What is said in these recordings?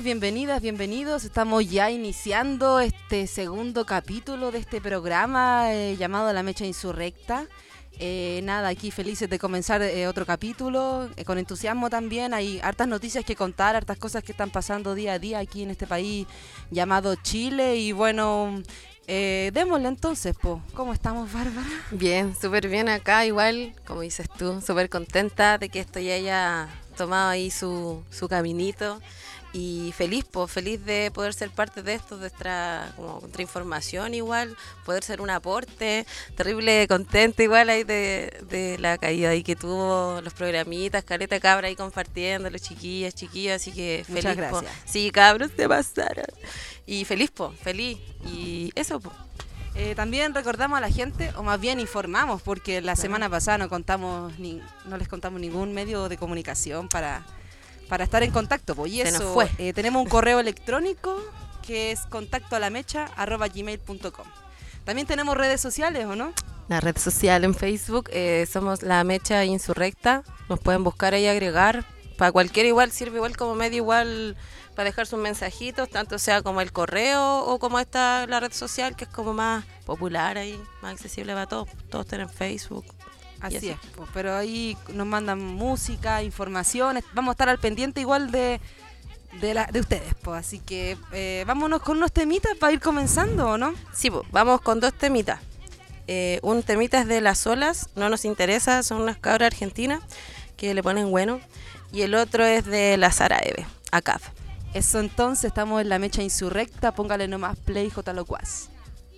bienvenidas, bienvenidos. Estamos ya iniciando este segundo capítulo de este programa llamado La Mecha Insurrecta. Aquí felices de comenzar otro capítulo, con entusiasmo también. Hay hartas noticias que contar, hartas cosas que están pasando día a día aquí en este país llamado Chile. Y bueno, démosle entonces, ¿cómo estamos, Bárbara? Bien, súper bien acá, igual, como dices tú, súper contenta de que esto ya haya tomado ahí su caminito. Y feliz de poder ser parte de esto, de nuestra información igual, poder ser un aporte, terrible contenta igual ahí de la caída ahí que tuvo los programitas, Caleta Cabra ahí compartiendo, los chiquillos, así que feliz. Muchas gracias. Sí, cabros, te pasaron. Y feliz, y eso, También recordamos a la gente, o más bien informamos, porque la semana pasada no les contamos ningún medio de comunicación para estar en contacto, y se eso nos fue. Tenemos un correo electrónico que es contactoalamecha@gmail.com. También tenemos redes sociales, ¿o no? La red social en Facebook, somos La Mecha Insurrecta, nos pueden buscar ahí, agregar, para cualquiera igual, sirve igual como medio igual para dejar sus mensajitos, tanto sea como el correo o como la red social, que es como más popular ahí, más accesible para todos tienen Facebook. Así es, pero ahí nos mandan música, informaciones, vamos a estar al pendiente igual de ustedes, así que vámonos con unos temitas para ir comenzando, ¿o no? Sí, vamos con dos temitas. Un temita es de Las Olas, no nos interesa, son unas cabras argentinas que le ponen bueno, y el otro es de la Sara Eve, ACAF. Eso entonces, estamos en La Mecha Insurrecta, póngale nomás play, J. Locuaz.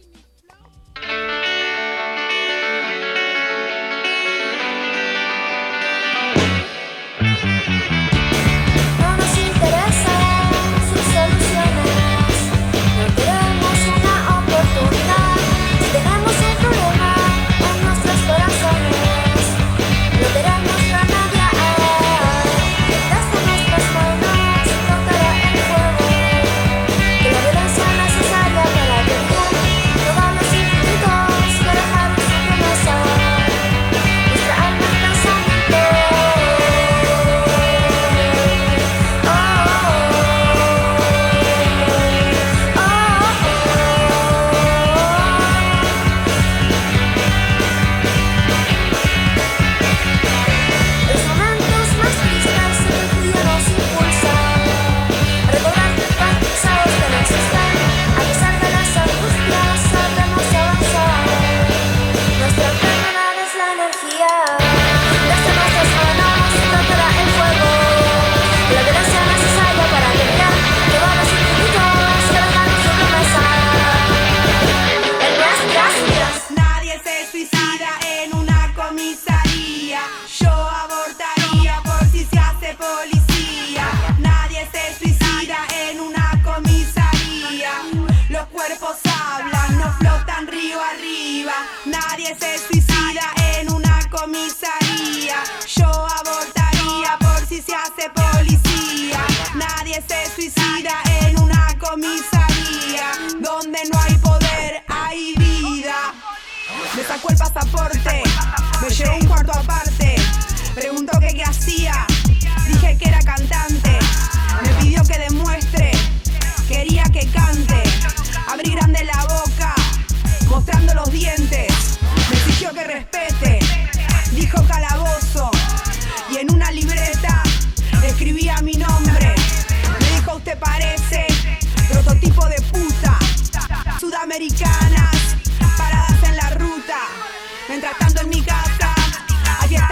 No nos interesan sus soluciones, no queremos una oportunidad. Si tenemos un problema en nuestros corazones, no queremos a nadie. Desde nuestras manos tocará el fuego, que la violencia necesaria para terminar todos los infinitos que dejaron su promesa. Nuestra alma en pensamiento. Los momentos más tristes en el día nos impulsan a recordar que cansados de no existir, a pesar de las angustias sabemos avanzar. Nuestra enfermedad es la energía, desde nuestras manos tocará el fuego, la violencia necesaria para terminar todos los infinitos que dejaron su promesa. En nuestras vidas. Nadie se suicida en una comisaría. Yo abortaría por si se hace policía. Nadie se suicida en una comisaría. Los cuerpos hablan, no flotan río arriba. Nadie se suicida en una comisaría. Yo abortaría por si se hace policía. Nadie se suicida en una comisaría. Donde no hay poder, hay vida. Me sacó el pasaporte, me llevó un cuarto aparte. Preguntó que qué hacía, dije que era cantante. Me pidió que demuestre, quería que cante. Abrí grande la boca, mostrando los dientes. Me exigió que respete, dijo calabozo. Y en una libreta escribía mi nombre. Me dijo: usted parece prototipo de puta. Sudamericanas, paradas en la ruta. Mientras tanto en mi casa, aquí está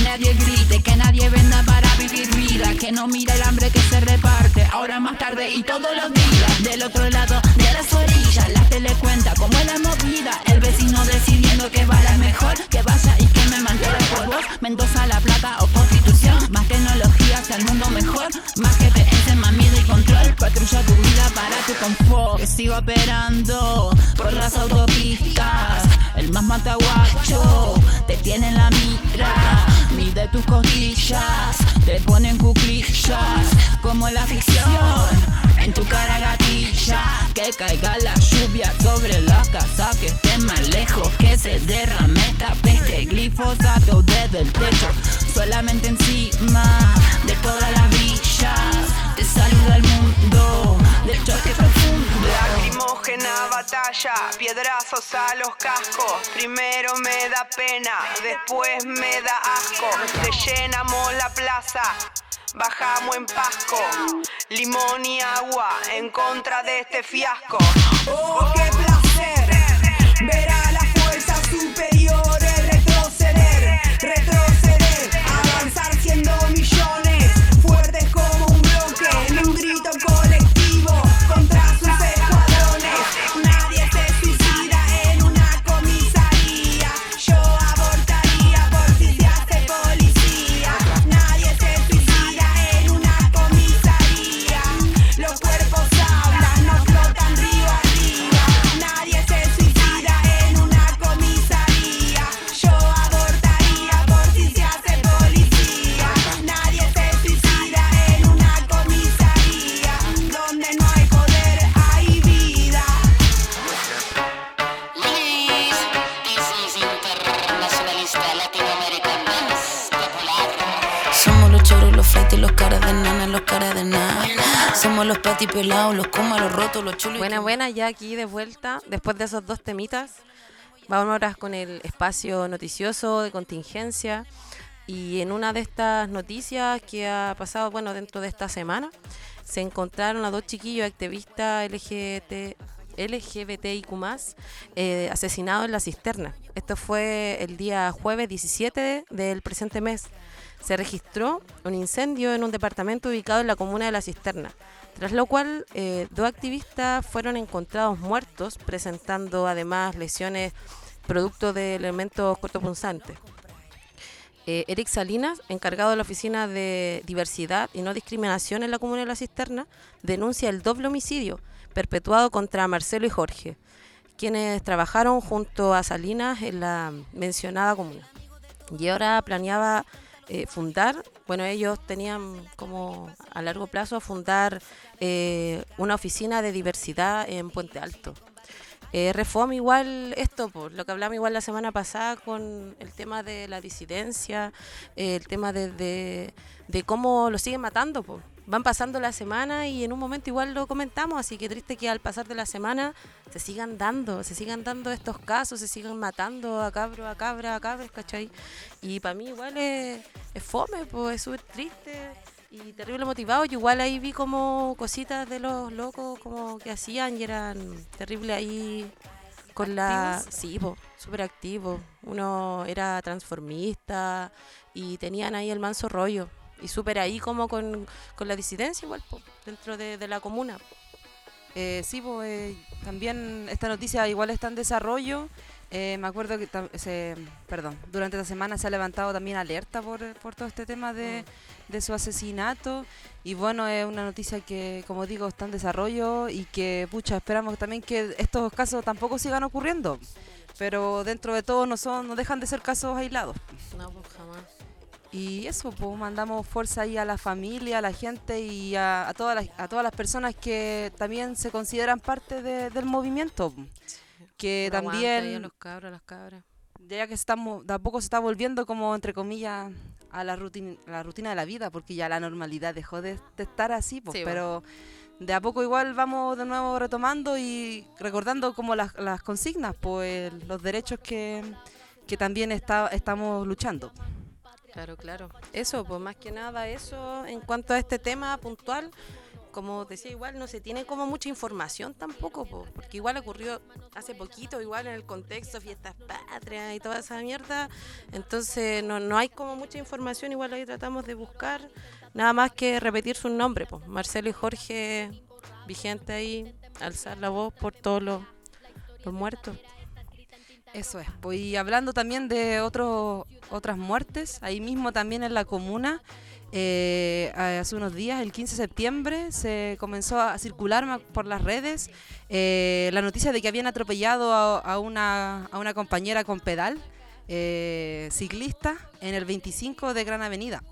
nadie grite, que nadie venda para vivir vida, que no mira el hambre que se reparte, ahora más tarde y todos los días. Del otro lado de las orillas, la tele cuenta cómo es la movida, el vecino decidiendo que va la mejor, que vaya y que me mantenga por vos. Mendoza, La Plata o Constitución, más tecnología hacia el mundo mejor, más GPS, más miedo y control, patrulla tu vida para tu confort. Que sigo operando por las autopistas, el más mataguacho te tiene en la mira, mide tus costillas, te ponen cuclillas como la ficción, en tu cara gatilla, que caiga la lluvia sobre la casa, que esté más lejos, que se derrame esta peste, glifosato desde el techo, solamente encima de todas las villas, te saluda el mundo del choque profundo. Lacrimógena batalla, piedrazos a los cascos. Primero me da pena, después me da asco. Rellenamos la plaza, bajamos en Pasco. Limón y agua en contra de este fiasco. Oh, qué placer ver a las fuerzas superiores retroceder, retroceder, avanzar siendo millones, fuertes como un bloque, en un grito colectivo contra sus escuadrones. Nadie se suicida en una comisaría, yo abortaría por si se hace policía. Nadie se suicida en una comisaría, los cuerpos hablan, no flotan río arriba. Nadie se suicida en una comisaría, yo abortaría por si se hace policía. Nadie se suicida en una comisaría, donde no hay poder hay vida. Luis, this is internacionalista latinoamericana popular. Somos los choros, los flights, los caras de nana, los caras de nada. Somos los pati pelados, los comas, los rotos, los chulos. Buena, ya aquí de vuelta, después de esos dos temitas. Vamos ahora con el espacio noticioso de contingencia. Y en una de estas noticias que ha pasado, bueno, dentro de esta semana, se encontraron a dos chiquillos activistas LGBTIQ+, asesinados en la cisterna. Esto fue el día jueves 17 del presente mes. Se registró un incendio en un departamento ubicado en la comuna de La Cisterna, tras lo cual dos activistas fueron encontrados muertos, presentando además lesiones producto de elementos cortopunzantes. Eric Salinas, encargado de la Oficina de Diversidad y No Discriminación en la comuna de La Cisterna, denuncia el doble homicidio perpetuado contra Marcelo y Jorge, quienes trabajaron junto a Salinas en la mencionada comuna. Y ahora planeaba fundar, bueno, ellos tenían como a largo plazo fundar una oficina de diversidad en Puente Alto. Reforma igual esto, por lo que hablamos igual la semana pasada con el tema de la disidencia, el tema de cómo lo siguen matando, po. Van pasando la semana y en un momento igual lo comentamos, así que triste que al pasar de la semana se sigan dando estos casos, se sigan matando a cabras, ¿cachai? Y para mí igual es fome, pues es súper triste y terrible motivado. Yo igual ahí vi como cositas de los locos como que hacían y eran terribles ahí con la... Sí, po, súper activos. Uno era transformista y tenían ahí el manso rollo. Y súper ahí como con la disidencia igual, po, dentro de la comuna. Sí, pues también esta noticia igual está en desarrollo. Me acuerdo que durante esta semana se ha levantado también alerta por todo este tema de su asesinato. Y bueno, es una noticia que, como digo, está en desarrollo y que, esperamos también que estos casos tampoco sigan ocurriendo. Pero dentro de todo no dejan de ser casos aislados. No, pues jamás. Y eso, pues mandamos fuerza ahí a la familia, a la gente y a todas las personas que también se consideran parte del movimiento. Que No también, aguanta ahí a los cabros, a las cabras. ya que de a poco se está volviendo como, entre comillas, a la rutina de la vida, porque ya la normalidad dejó de estar así, pues, Sí, pero de a poco igual vamos de nuevo retomando y recordando como las consignas, pues los derechos que también estamos luchando. Claro. Eso, pues más que nada eso en cuanto a este tema puntual. como decía, igual no se tiene como mucha información tampoco, po, porque igual ocurrió hace poquito, igual en el contexto, fiestas patrias y toda esa mierda, entonces no hay como mucha información, igual ahí tratamos de buscar, nada más que repetir sus nombres, pues Marcelo y Jorge, vigente ahí, alzar la voz por todos los muertos. Eso es. Pues, y hablando también de otras muertes, ahí mismo también en la comuna, hace unos días, el 15 de septiembre, se comenzó a circular por las redes la noticia de que habían atropellado a una compañera con pedal, ciclista, en el 25 de Gran Avenida.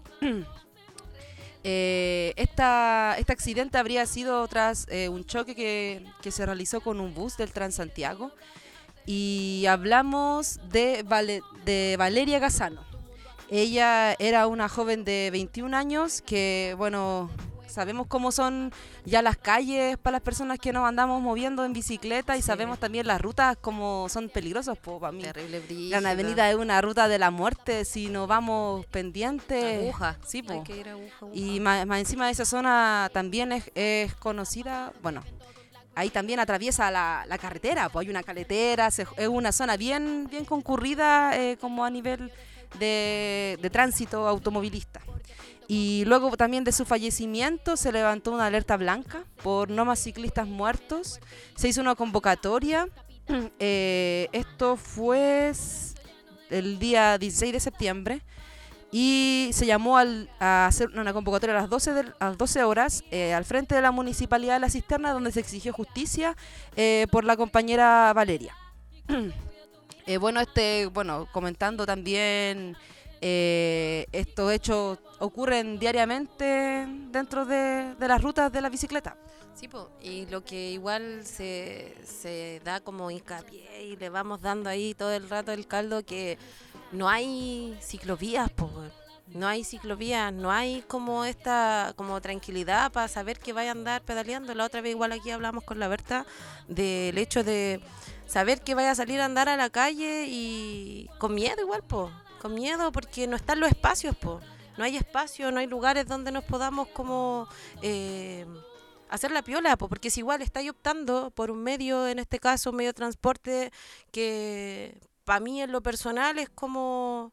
Este accidente habría sido tras un choque que se realizó con un bus del Transantiago. Y hablamos de Valeria Gazano. Ella era una joven de 21 años que, bueno, sabemos cómo son ya las calles para las personas que nos andamos moviendo en bicicleta y sabemos también las rutas como son peligrosas. Para mí, Terrible brillo. Gran Avenida es una ruta de la muerte si nos vamos pendientes. Aguja. Sí, Hay que ir aguja. Y más encima de esa zona también es conocida, bueno, ahí también atraviesa la carretera, pues hay una carretera, es una zona bien concurrida como a nivel de tránsito automovilista. Y luego también de su fallecimiento se levantó una alerta blanca por no más ciclistas muertos, se hizo una convocatoria, esto fue el día 16 de septiembre, y se llamó a hacer una convocatoria a las 12 horas al frente de la Municipalidad de La Cisterna, donde se exigió justicia por la compañera Valeria. Comentando también, estos hechos ocurren diariamente dentro de las rutas de la bicicleta. Sí, y lo que igual se da como hincapié y le vamos dando ahí todo el rato el caldo, que no hay ciclovías, no hay ciclovías, no hay como esta como tranquilidad para saber que vaya a andar pedaleando. La otra vez igual aquí hablamos con la Berta del hecho de saber que vaya a salir a andar a la calle y con miedo igual, con miedo porque no están los espacios, no hay espacio, no hay lugares donde nos podamos como hacer la piola, porque si igual estáis optando por un medio, en este caso un medio de transporte que para mí en lo personal es como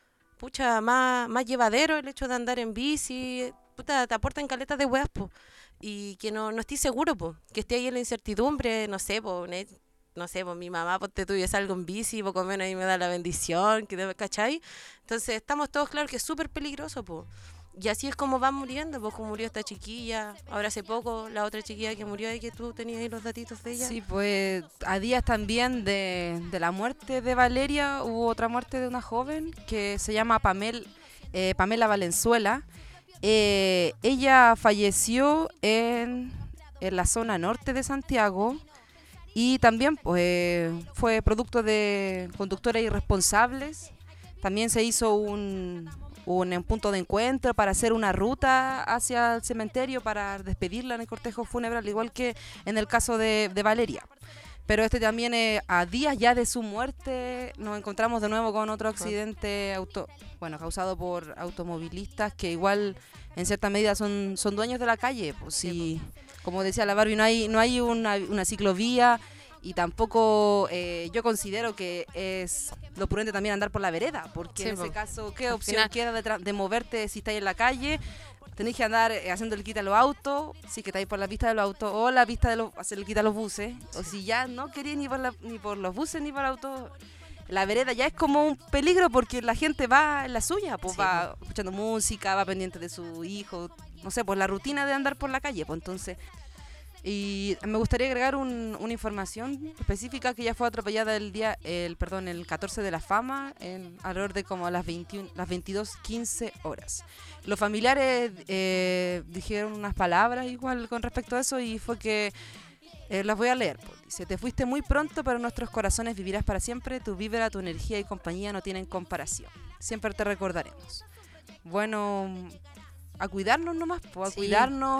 más llevadero el hecho de andar en bici, te aportan caletas de weas, y que no estoy seguro, que esté ahí en la incertidumbre, no sé, mi mamá, ponte tú, yo salgo en bici, poco menos ahí me da la bendición, ¿cachai? Entonces estamos todos claros que es súper peligroso, y así es como van muriendo, como murió esta chiquilla, ahora hace poco la otra chiquilla que murió y que tú tenías ahí los datitos de ella. Sí, pues a días también de la muerte de Valeria hubo otra muerte de una joven que se llama Pamela Valenzuela. Ella falleció en la zona norte de Santiago y también pues, fue producto de conductores irresponsables. También se hizo un punto de encuentro para hacer una ruta hacia el cementerio para despedirla en el cortejo fúnebre, al igual que en el caso de Valeria. Pero también a días ya de su muerte nos encontramos de nuevo con otro accidente causado por automovilistas que igual en cierta medida son dueños de la calle. Pues sí, como decía la Barbie, no hay una ciclovía. Y tampoco yo considero que es lo prudente también andar por la vereda, porque en ese caso, ¿qué opción queda de moverte si estáis en la calle? Tenéis que andar haciendo el quita a los autos, si que estáis por la pista de los autos, o la pista de hacer el quita a los buses, o si ya no queréis ni por los buses ni por el auto, la vereda ya es como un peligro porque la gente va en la suya, pues va escuchando música, va pendiente de su hijo, no sé, pues la rutina de andar por la calle, pues entonces... Y me gustaría agregar una información específica que ya fue atropellada el 14 de la Fama, alrededor de como las 22:15 horas. Los familiares dijeron unas palabras igual con respecto a eso y fue que, las voy a leer. Dice: te fuiste muy pronto, pero en nuestros corazones vivirás para siempre. Tu vibra, tu energía y compañía no tienen comparación. Siempre te recordaremos. Bueno, a cuidarnos nomás, a cuidarnos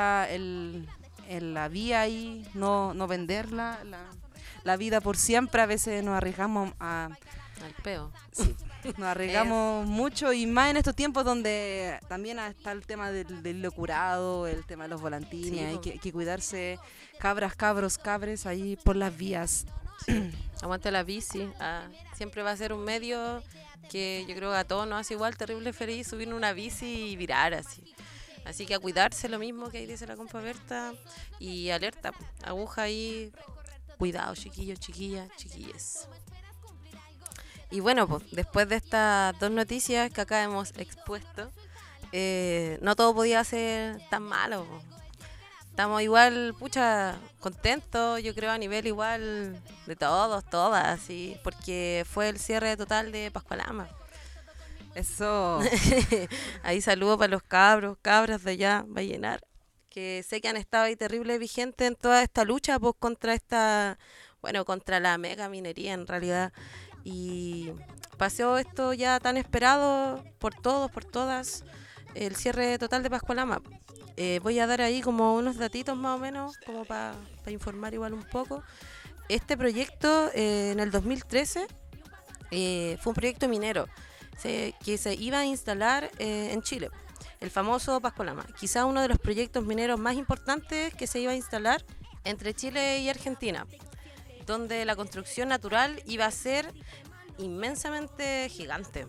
en la vía ahí, no venderla, la vida por siempre. A veces nos arriesgamos a Al peo. Nos arriesgamos mucho y más en estos tiempos donde también está el tema del locurado, el tema de los volantines, Sí, hay po. que cuidarse, cabras, cabros, cabres ahí por las vías. Aguante la bici. Siempre va a ser un medio que yo creo que a todos nos hace igual terrible feliz subir en una bici y virar así. Así que a cuidarse, lo mismo que ahí dice la compa Berta. Y alerta, aguja ahí. Cuidado, chiquillos, chiquillas, chiquilles. Y bueno, pues después de estas dos noticias que acá hemos expuesto, no todo podía ser tan malo, po. Estamos igual, pucha, contentos, yo creo, a nivel igual de todos, todas, sí, porque fue el cierre total de Pascualama. Eso. Ahí saludo para los cabras de allá, Vallenar, que sé que han estado ahí terrible vigentes en toda esta lucha, pues, contra contra la mega minería en realidad. Y pasó esto ya tan esperado por todos, por todas, el cierre total de Pascualama. Voy a dar ahí como unos datitos más o menos, como para informar igual un poco. Este proyecto en el 2013 fue un proyecto minero que se iba a instalar en Chile, el famoso Pascualama. Quizá uno de los proyectos mineros más importantes que se iba a instalar entre Chile y Argentina, donde la construcción natural iba a ser inmensamente gigante.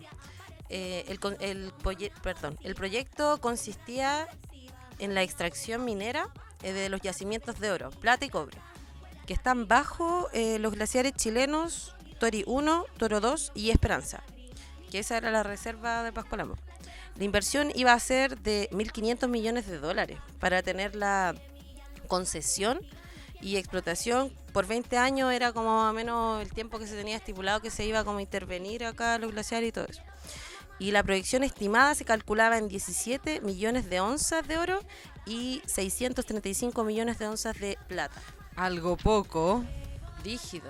El proyecto consistía en la extracción minera de los yacimientos de oro, plata y cobre, que están bajo los glaciares chilenos Tori 1, Toro 2 y Esperanza, que esa era la reserva de Pascualama. La inversión iba a ser de $1.500 millones para tener la concesión y explotación por 20 años. Era como más o menos el tiempo que se tenía estipulado que se iba como a intervenir acá los glaciares y todo eso. Y la proyección estimada se calculaba en 17 millones de onzas de oro y 635 millones de onzas de plata. Algo poco. Brígido.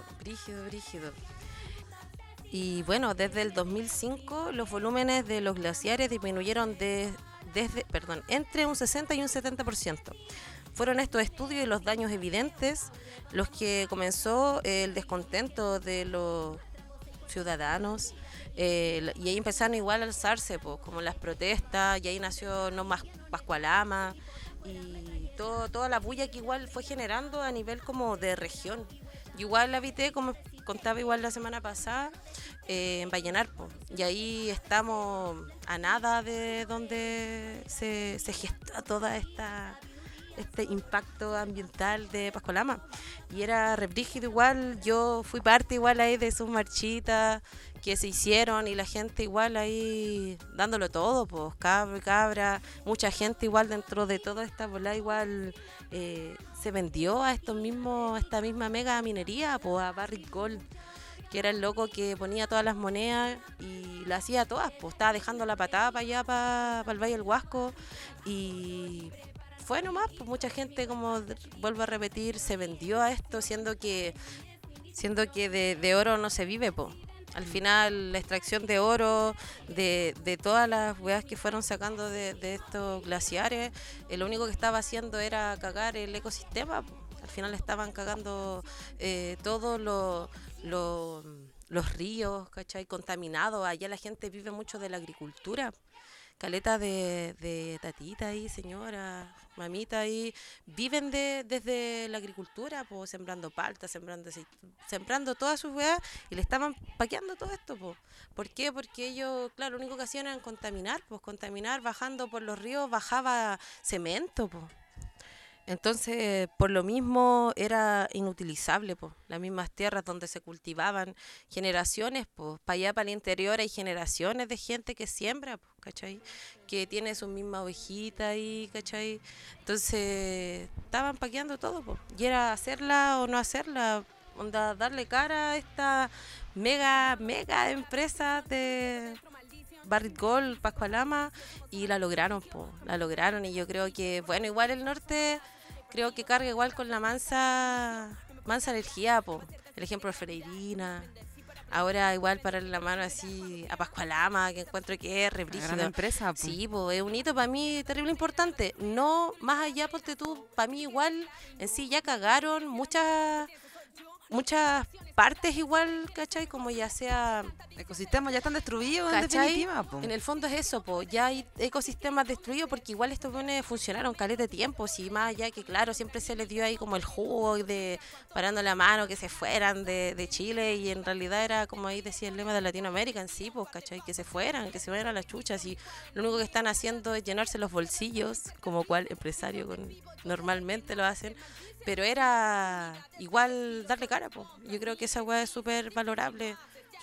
Y bueno, desde el 2005 los volúmenes de los glaciares disminuyeron entre un 60 y un 70%. Fueron estos estudios y los daños evidentes los que comenzó el descontento de los ciudadanos, y ahí empezaron igual a alzarse, pues, como las protestas, y ahí nació No Más Pascualama y toda la bulla que igual fue generando a nivel como de región. Yo igual la habité, como contaba igual la semana pasada, en Vallenar, pues, y ahí estamos a nada de donde se gesta toda este impacto ambiental de Pascualama, y era re brígido igual. Yo fui parte igual ahí de sus marchitas que se hicieron y la gente igual ahí dándolo todo, pues cabra, mucha gente igual dentro de toda esta bola igual se vendió a esta misma mega minería, pues a Barrick Gold, que era el loco que ponía todas las monedas y las hacía todas, pues estaba dejando la patada para allá, para el Valle del Huasco, y fue nomás, pues mucha gente, como vuelvo a repetir, se vendió a esto, siendo que de oro no se vive, pues. Al final, la extracción de oro, de todas las weas que fueron sacando de estos glaciares, lo único que estaba haciendo era cagar el ecosistema, po. Al final estaban cagando todos los ríos, ¿cachai? Contaminados. Allá la gente vive mucho de la agricultura. Caleta de tatita ahí, señora, mamita ahí, viven desde la agricultura, pues sembrando palta, sembrando todas sus weas, y le estaban paqueando todo esto, pues. ¿Por qué? Porque ellos, claro, lo único que hacían era contaminar, bajando por los ríos, bajaba cemento, pues. Entonces, por lo mismo, era inutilizable, pues. Las mismas tierras donde se cultivaban generaciones, pues, para allá, para el interior, hay generaciones de gente que siembra, pues, ¿cachai? Que tiene su misma ovejita ahí, ¿cachai? Entonces, estaban paqueando todo, pues. Y era hacerla o no hacerla, onda, darle cara a esta mega empresa de Barrick Gold, Pascualama, y la lograron, y yo creo que, bueno, igual el norte creo que carga igual con la mansa energía, po. El ejemplo de Freirina, ahora igual para la mano así a Pascualama, que encuentro que es re brígido. Gran empresa, po. Sí, po, es un hito para mí terrible importante, no más allá, ponte tú, para mí igual en sí ya cagaron muchas partes igual, ¿cachai? Como ya sea... Ecosistemas ya están destruidos en ¿Cachai? definitiva, po. En el fondo es eso, po. Ya hay ecosistemas destruidos porque igual estos buenos funcionaron caleta de tiempo, y más allá que claro, siempre se les dio ahí como el jugo de parando la mano que se fueran de Chile, y en realidad era como ahí decía el lema de Latinoamérica en sí, pues, ¿cachai? Que se fueran a las chuchas, y lo único que están haciendo es llenarse los bolsillos, como cual empresario normalmente lo hacen, pero era igual darle cara, pues. Yo creo que esa weá es súper valorable,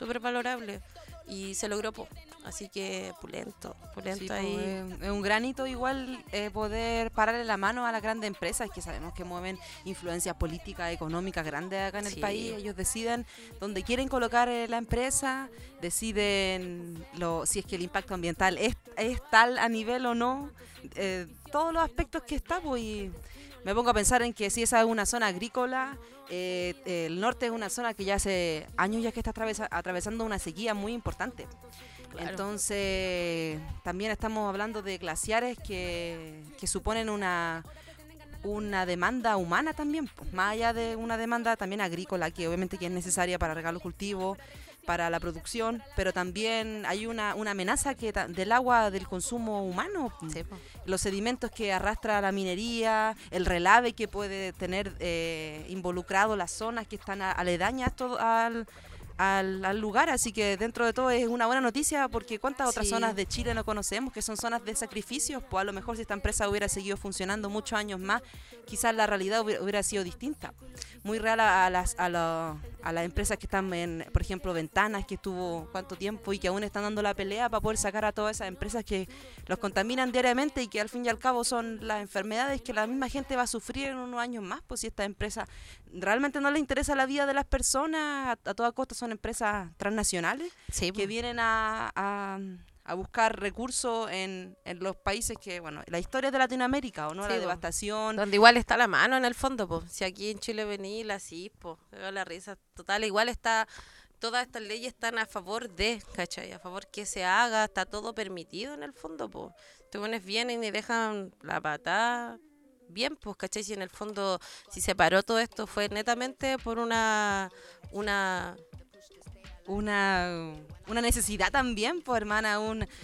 y se logró, po. Así que pulento Sí, ahí. es un granito igual poder pararle la mano a las grandes empresas que sabemos que mueven influencias políticas, económicas grandes acá en el Sí. país. Ellos deciden dónde quieren colocar la empresa, deciden si es que el impacto ambiental es tal a nivel o no, todos los aspectos que está, pues, y me pongo a pensar en que si esa es una zona agrícola, el norte es una zona que ya hace años ya que está atravesando una sequía muy importante. Claro. Entonces, también estamos hablando de glaciares que suponen una demanda humana también, pues, más allá de una demanda también agrícola, que obviamente que es necesaria para regar los cultivos, para la producción, pero también hay una amenaza del agua del consumo humano, Sí, po. los sedimentos que arrastra la minería, el relave que puede tener involucrado las zonas que están aledañas todo al lugar, así que dentro de todo es una buena noticia, porque cuántas otras Sí. zonas de Chile no conocemos que son zonas de sacrificios, pues a lo mejor si esta empresa hubiera seguido funcionando muchos años más, quizás la realidad hubiera sido distinta, muy real a las empresas que están por ejemplo, Ventanas, que estuvo cuánto tiempo y que aún están dando la pelea para poder sacar a todas esas empresas que los contaminan diariamente y que al fin y al cabo son las enfermedades que la misma gente va a sufrir en unos años más, pues si esta empresa realmente no le interesa la vida de las personas, a toda costa son empresas transnacionales Sí, po. que vienen a buscar recursos en los países que, bueno, la historia de Latinoamérica, ¿o no? Sí, La po. devastación. Donde igual está la mano en el fondo, po. Si aquí en Chile venís, la CIS, po, la risa total, igual está, todas estas leyes están a favor de, ¿cachai? A favor que se haga, está todo permitido en el fondo, po. Tú pones vienen y dejan la patada bien, pues, ¿cachai? Si en el fondo, si se paró todo esto fue netamente por una una necesidad también, pues hermana,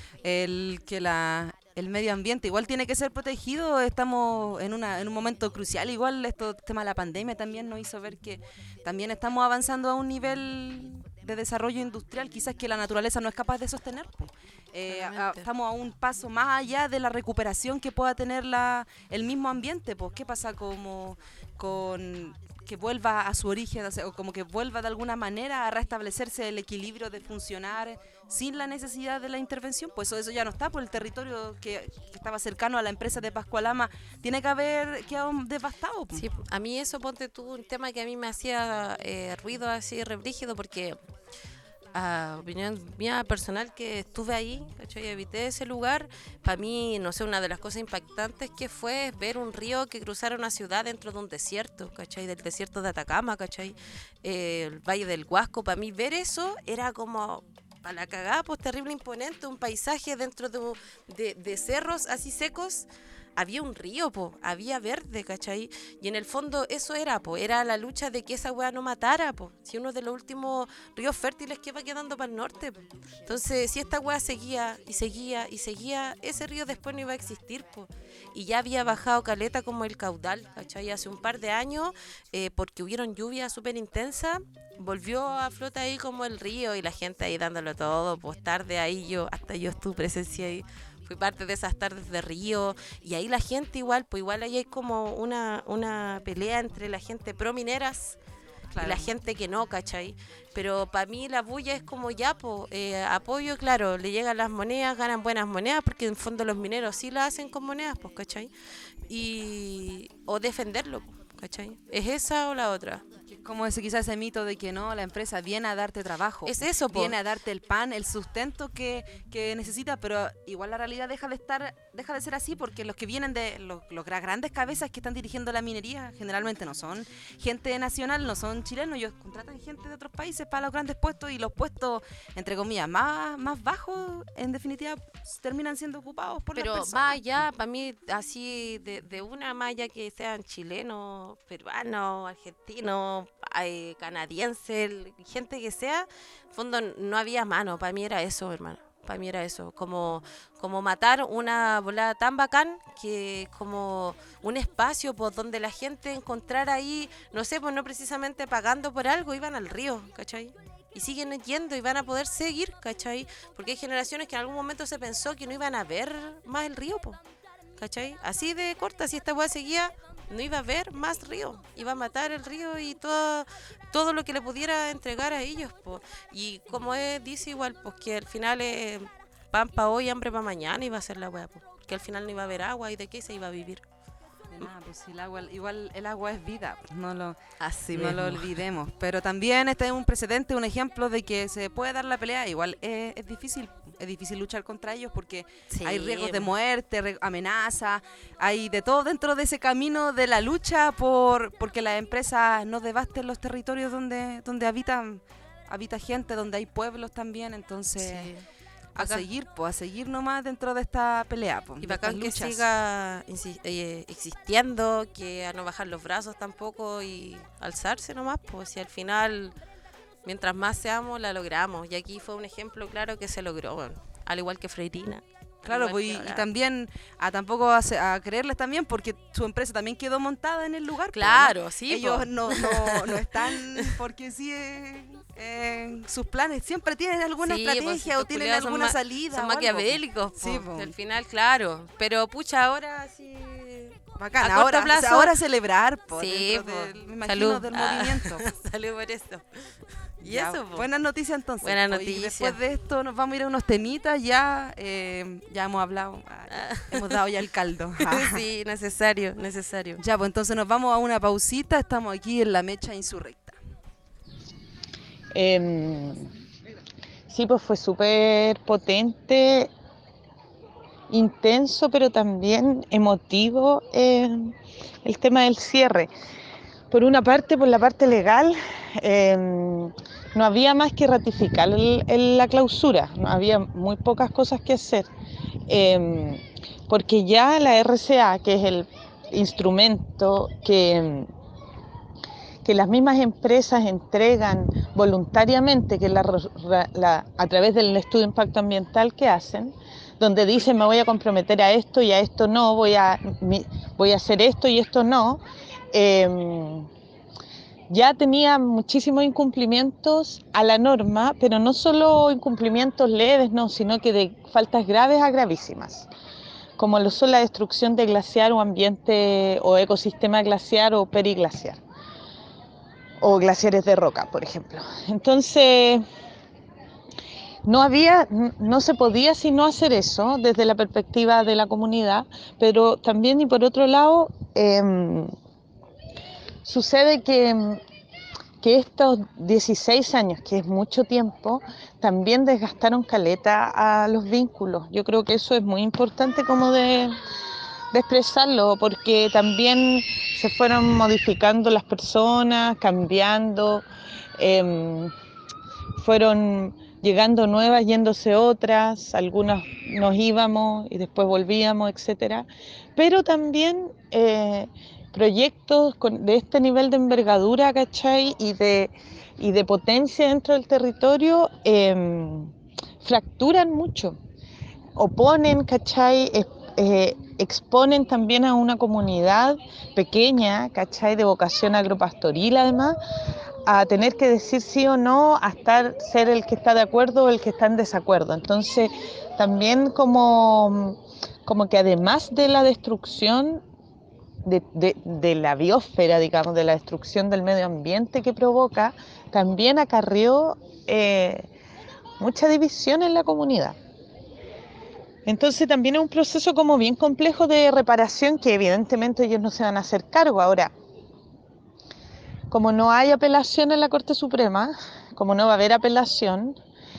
el medio ambiente igual tiene que ser protegido. Estamos en un momento crucial, igual esto tema de la pandemia también nos hizo ver que también estamos avanzando a un nivel de desarrollo industrial quizás que la naturaleza no es capaz de sostener, pues. Claramente. Estamos a un paso más allá de la recuperación que pueda tener el mismo ambiente, pues qué pasa con que vuelva a su origen, o sea, o como que vuelva de alguna manera a restablecerse el equilibrio de funcionar sin la necesidad de la intervención, pues eso ya no está, por el territorio que estaba cercano a la empresa de Pascualama tiene que haber quedado devastado. Sí, a mí eso, ponte tú, un tema que a mí me hacía ruido así rebrígido, porque a opinión mía personal que estuve ahí, ¿cachai? Habité ese lugar, para mí, no sé, una de las cosas impactantes que fue ver un río que cruzara una ciudad dentro de un desierto, ¿cachai? Del desierto de Atacama, ¿cachai? El Valle del Huasco, para mí ver eso era como a la cagada, pues terrible, imponente, un paisaje dentro de cerros así secos. Había un río, po, había verde, ¿cachai? Y en el fondo eso era, po, era la lucha de que esa weá no matara, po. Si uno de los últimos ríos fértiles que va quedando para el norte, po. Entonces, si esta weá seguía y seguía y seguía, ese río después no iba a existir, po. Y ya había bajado caleta como el caudal, ¿cachai? Hace un par de años, porque hubieron lluvias súper intensas, volvió a flotar ahí como el río y la gente ahí dándolo todo, pues tarde ahí hasta yo estuve presencié ahí. Fui parte de esas tardes de río y ahí la gente igual, pues igual ahí hay como una pelea entre la gente pro mineras y la gente que no, ¿cachai? Pero para mí la bulla es como ya, pues, apoyo, claro, le llegan las monedas, ganan buenas monedas, porque en el fondo los mineros sí la hacen con monedas, pues, ¿cachai? O defenderlo, pues, ¿cachai? ¿Es esa o la otra? Como quizás ese mito de que no, la empresa viene a darte trabajo. Es eso, po. Viene a darte el pan, el sustento que necesitas, pero igual la realidad deja de ser así, porque los que vienen de los grandes cabezas que están dirigiendo la minería generalmente no son gente nacional, no son chilenos, ellos contratan gente de otros países para los grandes puestos, y los puestos, entre comillas, más bajos, en definitiva, terminan siendo ocupados por las Pero personas. más allá, para mí, así de una malla que sean chilenos, peruanos, argentinos, chileno, canadiense, gente que sea, en fondo no había mano. Para mí era eso, hermano. Para mí era eso, como matar una volada tan bacán que como un espacio pues, donde la gente encontrara ahí, no sé, pues no precisamente pagando por algo, iban al río, ¿cachai? Y siguen yendo y van a poder seguir, ¿cachai? Porque hay generaciones que en algún momento se pensó que no iban a ver más el río, pues, ¿cachai? Así de corta, si esta weá seguía, no iba a haber más río, iba a matar el río y todo lo que le pudiera entregar a ellos, po. Y como dice igual, pues que al final pan para hoy, hambre para mañana iba a ser la weá, pues, que al final no iba a haber agua y de qué se iba a vivir. De nada, pues el agua, igual el agua es vida, pues, no lo olvidemos. Pero también este es un precedente, un ejemplo de que se puede dar la pelea. Igual es difícil luchar contra ellos porque Sí. hay riesgos de muerte, amenazas, hay de todo dentro de ese camino de la lucha porque las empresas no devasten los territorios donde habita gente, donde hay pueblos también, entonces Sí. a seguir nomás dentro de esta pelea. Y bacán que siga existiendo, que a no bajar los brazos tampoco y alzarse nomás, pues si al final, mientras más seamos, la logramos. Y aquí fue un ejemplo claro que se logró, bueno, al igual que Freirina. Claro, pues, y también tampoco a creerles también porque su empresa también quedó montada en el lugar. Claro, pues, sí. Ellos po. no están porque sí sus planes siempre tienen alguna Sí, pues, estrategia estos o tienen culiados alguna son salida. Son o algo, maquiavélicos, pues. Sí, sí, pues. al final, claro. Pero pucha, ahora sí. Bacán, a corto plazo. ahora celebrar, pues, Sí, dentro pues. me imagino, Salud. del movimiento. Salud por esto. Y Ya, eso, pues. buenas noticias entonces. Buenas pues, y noticias. después de esto nos vamos a ir a unos temitas, ya hemos hablado, hemos dado ya el caldo. Sí, necesario. Ya, pues entonces nos vamos a una pausita, estamos aquí en la Mecha Insurrecta. Sí, pues fue súper potente, intenso, pero también emotivo el tema del cierre. Por una parte, por la parte legal, no había más que ratificar la clausura, no había muy pocas cosas que hacer, porque ya la RCA, que es el instrumento que las mismas empresas entregan voluntariamente, que a través del estudio de impacto ambiental que hacen, donde dicen me voy a comprometer a esto y a esto no, voy a hacer esto y esto no, ya tenía muchísimos incumplimientos a la norma, pero no solo incumplimientos leves, no, sino que de faltas graves a gravísimas, como lo son la destrucción de glaciar o ambiente o ecosistema glaciar o periglaciar, o glaciares de roca, por ejemplo. Entonces, no se podía sino hacer eso desde la perspectiva de la comunidad, pero también y por otro lado, sucede que estos 16 años, que es mucho tiempo, también desgastaron caleta a los vínculos. Yo creo que eso es muy importante como de expresarlo, porque también se fueron modificando las personas, cambiando, fueron llegando nuevas, yéndose otras, algunas nos íbamos y después volvíamos, etcétera. Pero también proyectos de este nivel de envergadura, ¿cachai? Y de potencia dentro del territorio fracturan mucho, oponen, ¿cachai? Exponen también a una comunidad pequeña, ¿cachai? De vocación agropastoril además, a tener que decir sí o no, a ser el que está de acuerdo o el que está en desacuerdo. Entonces, también como que además de la destrucción de la biosfera, digamos, de la destrucción del medio ambiente que provoca, también acarreó mucha división en la comunidad. Entonces también es un proceso como bien complejo de reparación que evidentemente ellos no se van a hacer cargo. Ahora, como no hay apelación en la Corte Suprema, como no va a haber apelación,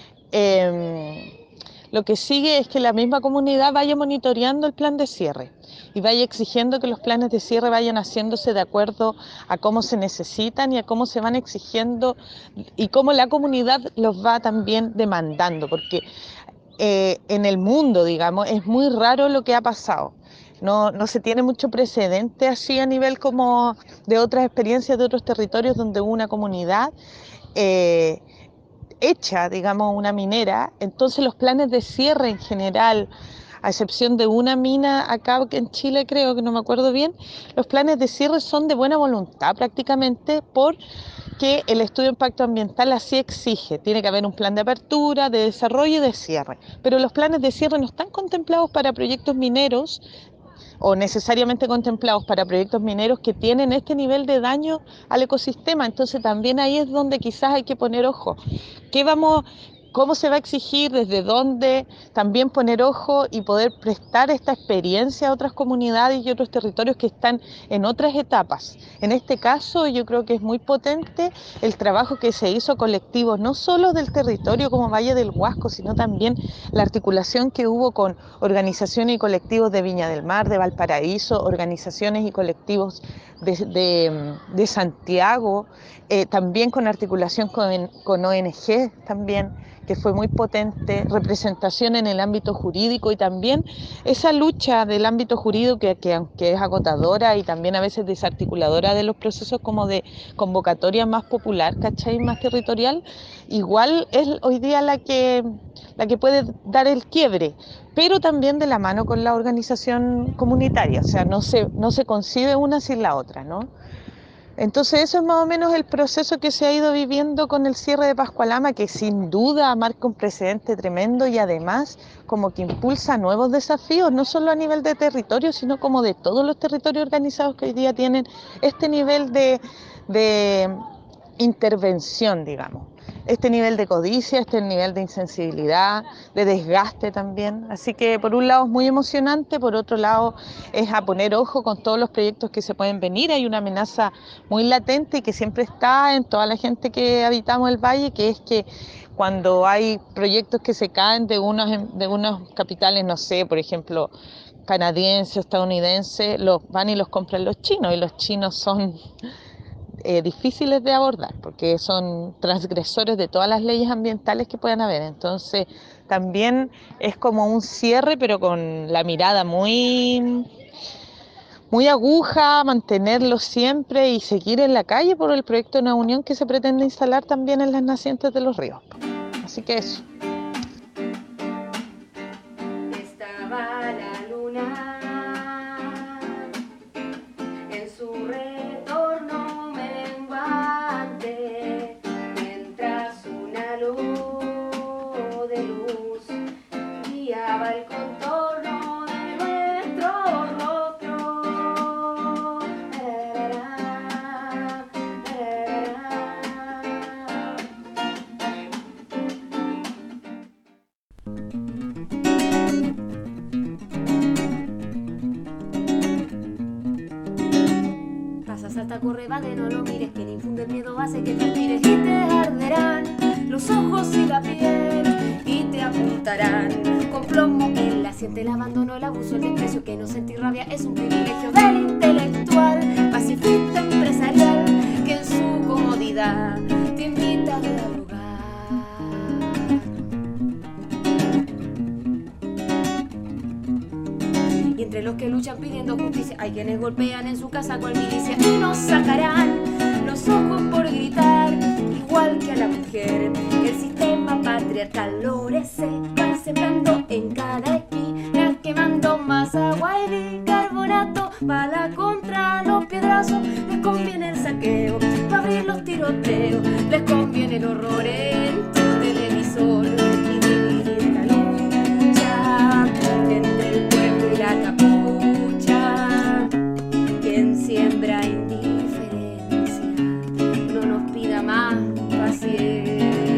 lo que sigue es que la misma comunidad vaya monitoreando el plan de cierre y vaya exigiendo que los planes de cierre vayan haciéndose de acuerdo a cómo se necesitan y a cómo se van exigiendo y cómo la comunidad los va también demandando, porque en el mundo, digamos, es muy raro lo que ha pasado. no se tiene mucho precedente así a nivel como de otras experiencias de otros territorios donde una comunidad hecha, digamos, una minera. Entonces los planes de cierre en general, a excepción de una mina acá en Chile, creo que no me acuerdo bien, los planes de cierre son de buena voluntad prácticamente porque el estudio de impacto ambiental así exige. Tiene que haber un plan de apertura, de desarrollo y de cierre. Pero los planes de cierre no están contemplados para proyectos mineros o necesariamente contemplados para proyectos mineros que tienen este nivel de daño al ecosistema. Entonces también ahí es donde quizás hay que poner ojo. ¿Cómo se va a exigir? ¿Desde dónde? También poner ojo y poder prestar esta experiencia a otras comunidades y otros territorios que están en otras etapas. En este caso yo creo que es muy potente el trabajo que se hizo colectivo, no solo del territorio como Valle del Huasco, sino también la articulación que hubo con organizaciones y colectivos de Viña del Mar, de Valparaíso, organizaciones y colectivos de Santiago, también con articulación con ONG también, que fue muy potente, representación en el ámbito jurídico y también esa lucha del ámbito jurídico que aunque es agotadora y también a veces desarticuladora de los procesos como de convocatoria más popular, ¿cachai? Más territorial, igual es hoy día la que puede dar el quiebre, pero también de la mano con la organización comunitaria, o sea, no se concibe una sin la otra, ¿no? Entonces eso es más o menos el proceso que se ha ido viviendo con el cierre de Pascualama, que sin duda marca un precedente tremendo y además como que impulsa nuevos desafíos, no solo a nivel de territorio, sino como de todos los territorios organizados que hoy día tienen este nivel de intervención, digamos. Este nivel de codicia, este nivel de insensibilidad, de desgaste también. Así que por un lado es muy emocionante, por otro lado es a poner ojo con todos los proyectos que se pueden venir. Hay una amenaza muy latente y que siempre está en toda la gente que habitamos el valle, que es que cuando hay proyectos que se caen de unos capitales, no sé, por ejemplo, canadienses, estadounidenses, los van y los compran los chinos, y los chinos son difíciles de abordar porque son transgresores de todas las leyes ambientales que puedan haber. Entonces también es como un cierre, pero con la mirada muy aguja, mantenerlo siempre y seguir en la calle por el proyecto de una unión que se pretende instalar también en las nacientes de los ríos. Así que eso. Estaba la luna en su retorno menguante, mientras una luz de luz guiaba el contorno de nuestro rostro. Pasa, salta, corre, vale, no lo mires, que le infunde el miedo, hace que transpires y te arderán los ojos y la piel y te apuntarán con plomo en la siente, el abandono, el abuso, el desprecio, que no sentir rabia es un privilegio del intelectual, pacifista empresarial, que en su comodidad te invita a dialogar. Y entre los que luchan pidiendo justicia hay quienes golpean en su casa con milicia y nos sacarán los ojos por gritar, igual que a la mujer. El sistema patriarcal florece, va sembrando en cada esquina, quemando más agua y bicarbonato. Bala contra los piedrazos, les conviene el saqueo, para abrir los tiroteos, les conviene el horror en tu televisor y dividir la lucha entre el pueblo y la capucha. Quien siembra indiferencia no nos pida más paciencia.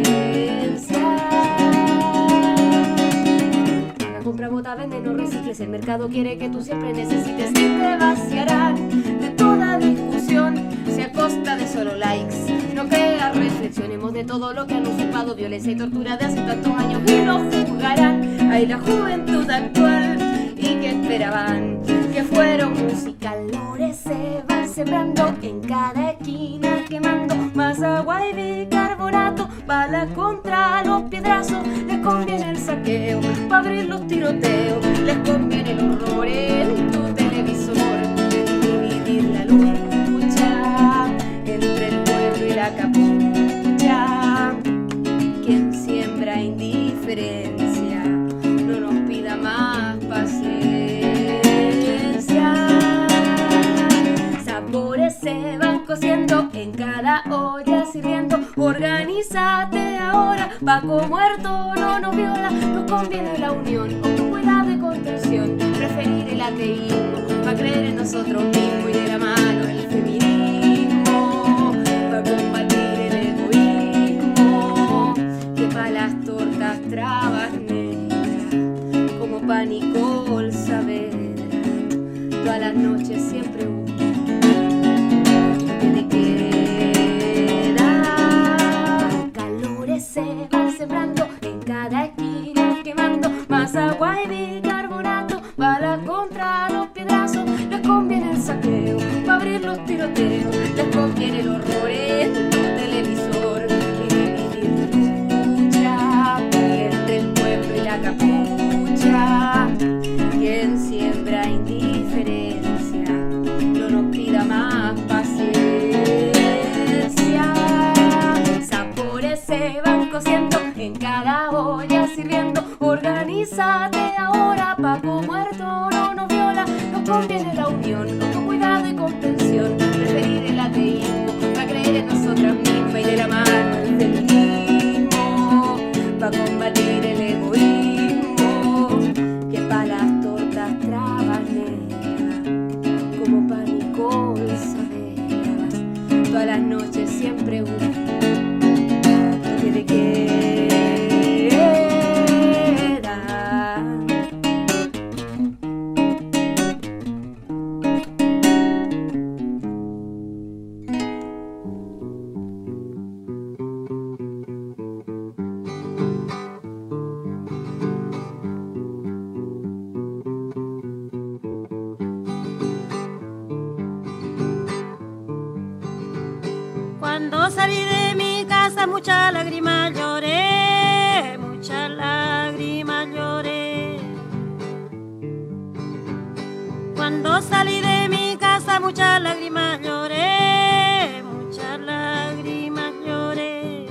La compra, bota, vende, no recicles. El mercado quiere que tú siempre necesites y te vaciarán de toda discusión si a costa de solo likes no creas. Reflexionemos de todo lo que han usurpado, violencia y tortura de hace tantos años y lo juzgarán. Hay la juventud actual y que esperaban que fueron música. Lores se van sembrando en cada esquina, quemando más agua y bicarbonato. Bala contra los piedrazos, les conviene el saqueo, para abrir los tiroteos, les conviene el horror en tu Paco muerto no nos viola, nos conviene la unión, con cuidado y contención, preferir el ateísmo, para creer en nosotros mismos y de la mano el feminismo, para combatir el egoísmo, que para las tortas trabas negras, como pa' Nicole Saavedra, todas las noches siempre tiene que dar. Calores se van sembrando en cada esquina, quemando más agua y bicarbonato, balas contra los piedrazos, les conviene el saqueo, para abrir los tiroteos, les conviene el horror en un televisor, y dividir lucha entre el pueblo y la capucha. Quien siembra indiferencia no nos pida más paciencia. Sabores se van cociendo en cada olla sirviendo. Organízate ahora, Paco muerto no nos viola, nos conviene la unión, con cuidado y contención, preferir el ateísmo, para creer en nosotras mismas y de la mano el feminismo, para combatir el egoísmo, que pa' las tortas trabas negras, como pa' Nicole Saavedra, todas las noches siempre tiene que Cuando salí de mi casa muchas lágrimas lloré, muchas lágrimas lloré. Cuando salí de mi casa muchas lágrimas lloré, muchas lágrimas lloré.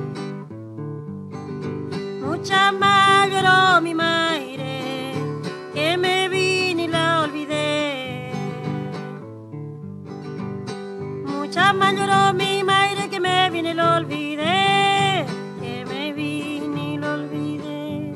Muchas más lloró mi madre, que me vine y la olvidé. Muchas más lloró mi madre, que me vine y lo olvidé, que me vine y lo olvidé.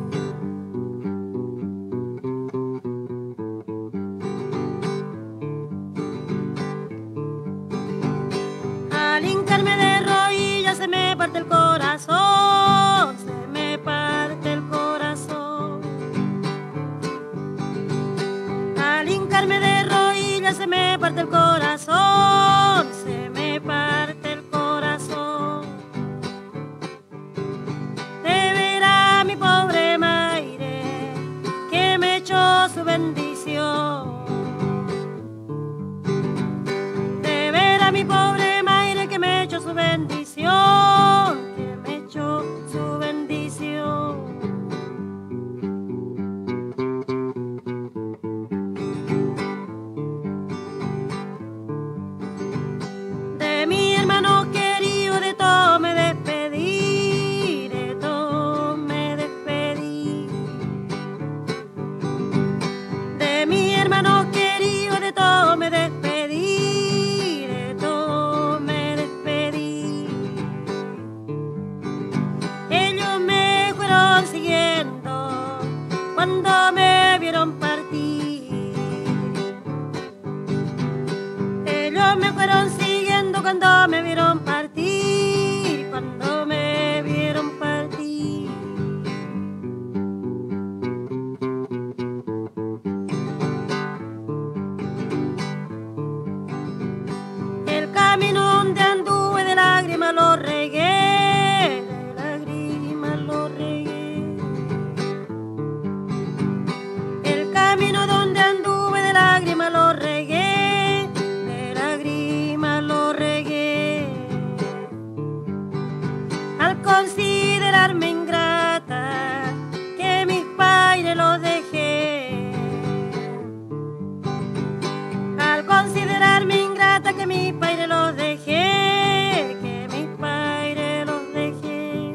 Al hincarme de rodillas se me parte el corazón, se me parte el corazón. Al hincarme de rodillas se me parte el corazón, se me parte el corazón. De ver a mi pobre madre, que me echó su bendición. De ver a mi pobre madre, que me echó su bendición, que me echó su bendición. De mi hermano querido, de todo me despedí, de todo me despedí. De mi hermano querido, de todo me despedí, de todo me despedí. Ellos me fueron siguiendo cuando me vieron partir. Ellos me fueron siguiendo cuando me vieron partir, cuando me vieron partir. El camino donde anduve de lágrimas lo regué, de lágrimas lo regué. El camino donde anduve de lágrimas lo regué, de lágrimas lo regué. Al considerarme ingrata, que mis padres los dejé. Al considerarme ingrata, que mis padres los dejé, que mis padres los dejé.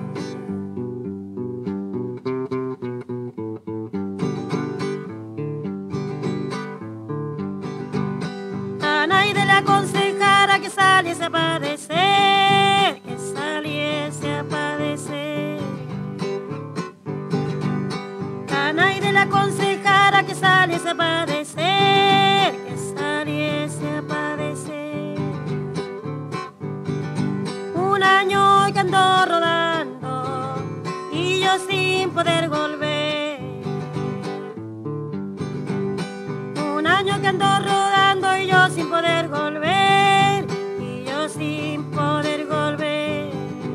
A nadie le aconsejara que saliese a padecer, que saliese a padecer. años que ando rodando y yo sin poder volver, y yo sin poder volver.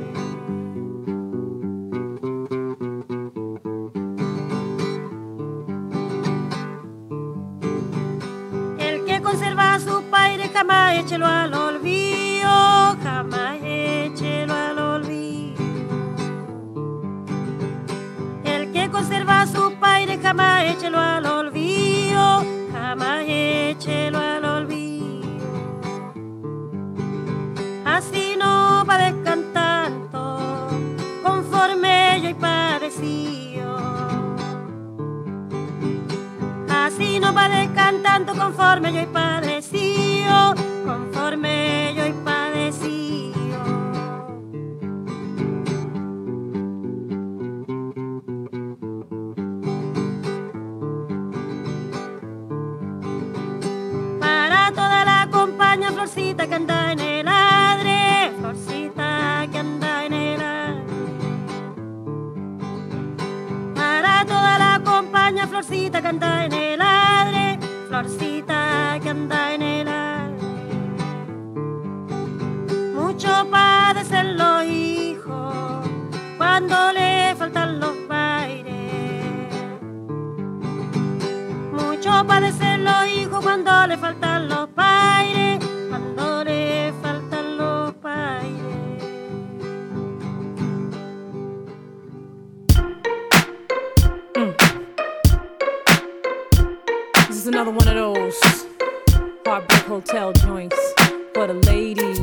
El que conserva a su padre jamás échelo al olvido, jamás échelo al olvido. El que conserva a su padre jamás échelo al olvido, jamás échelo al olvido. Así no padezcan tanto, conforme yo he padecido. Así no padezcan tanto, conforme yo he padecido, conforme yo he padecido. Para toda la compañía, florcita que anda en el adre, florcita que anda en el adre. Para toda la compañía, florcita que anda en el adre, florcita que anda en el adre. Mucho padecen los hijos cuando le faltan los padres. Mucho padecen los hijos cuando le faltan los padres, cuando le faltan los padres. This is another one of those Heartbreak Hotel joints for the ladies.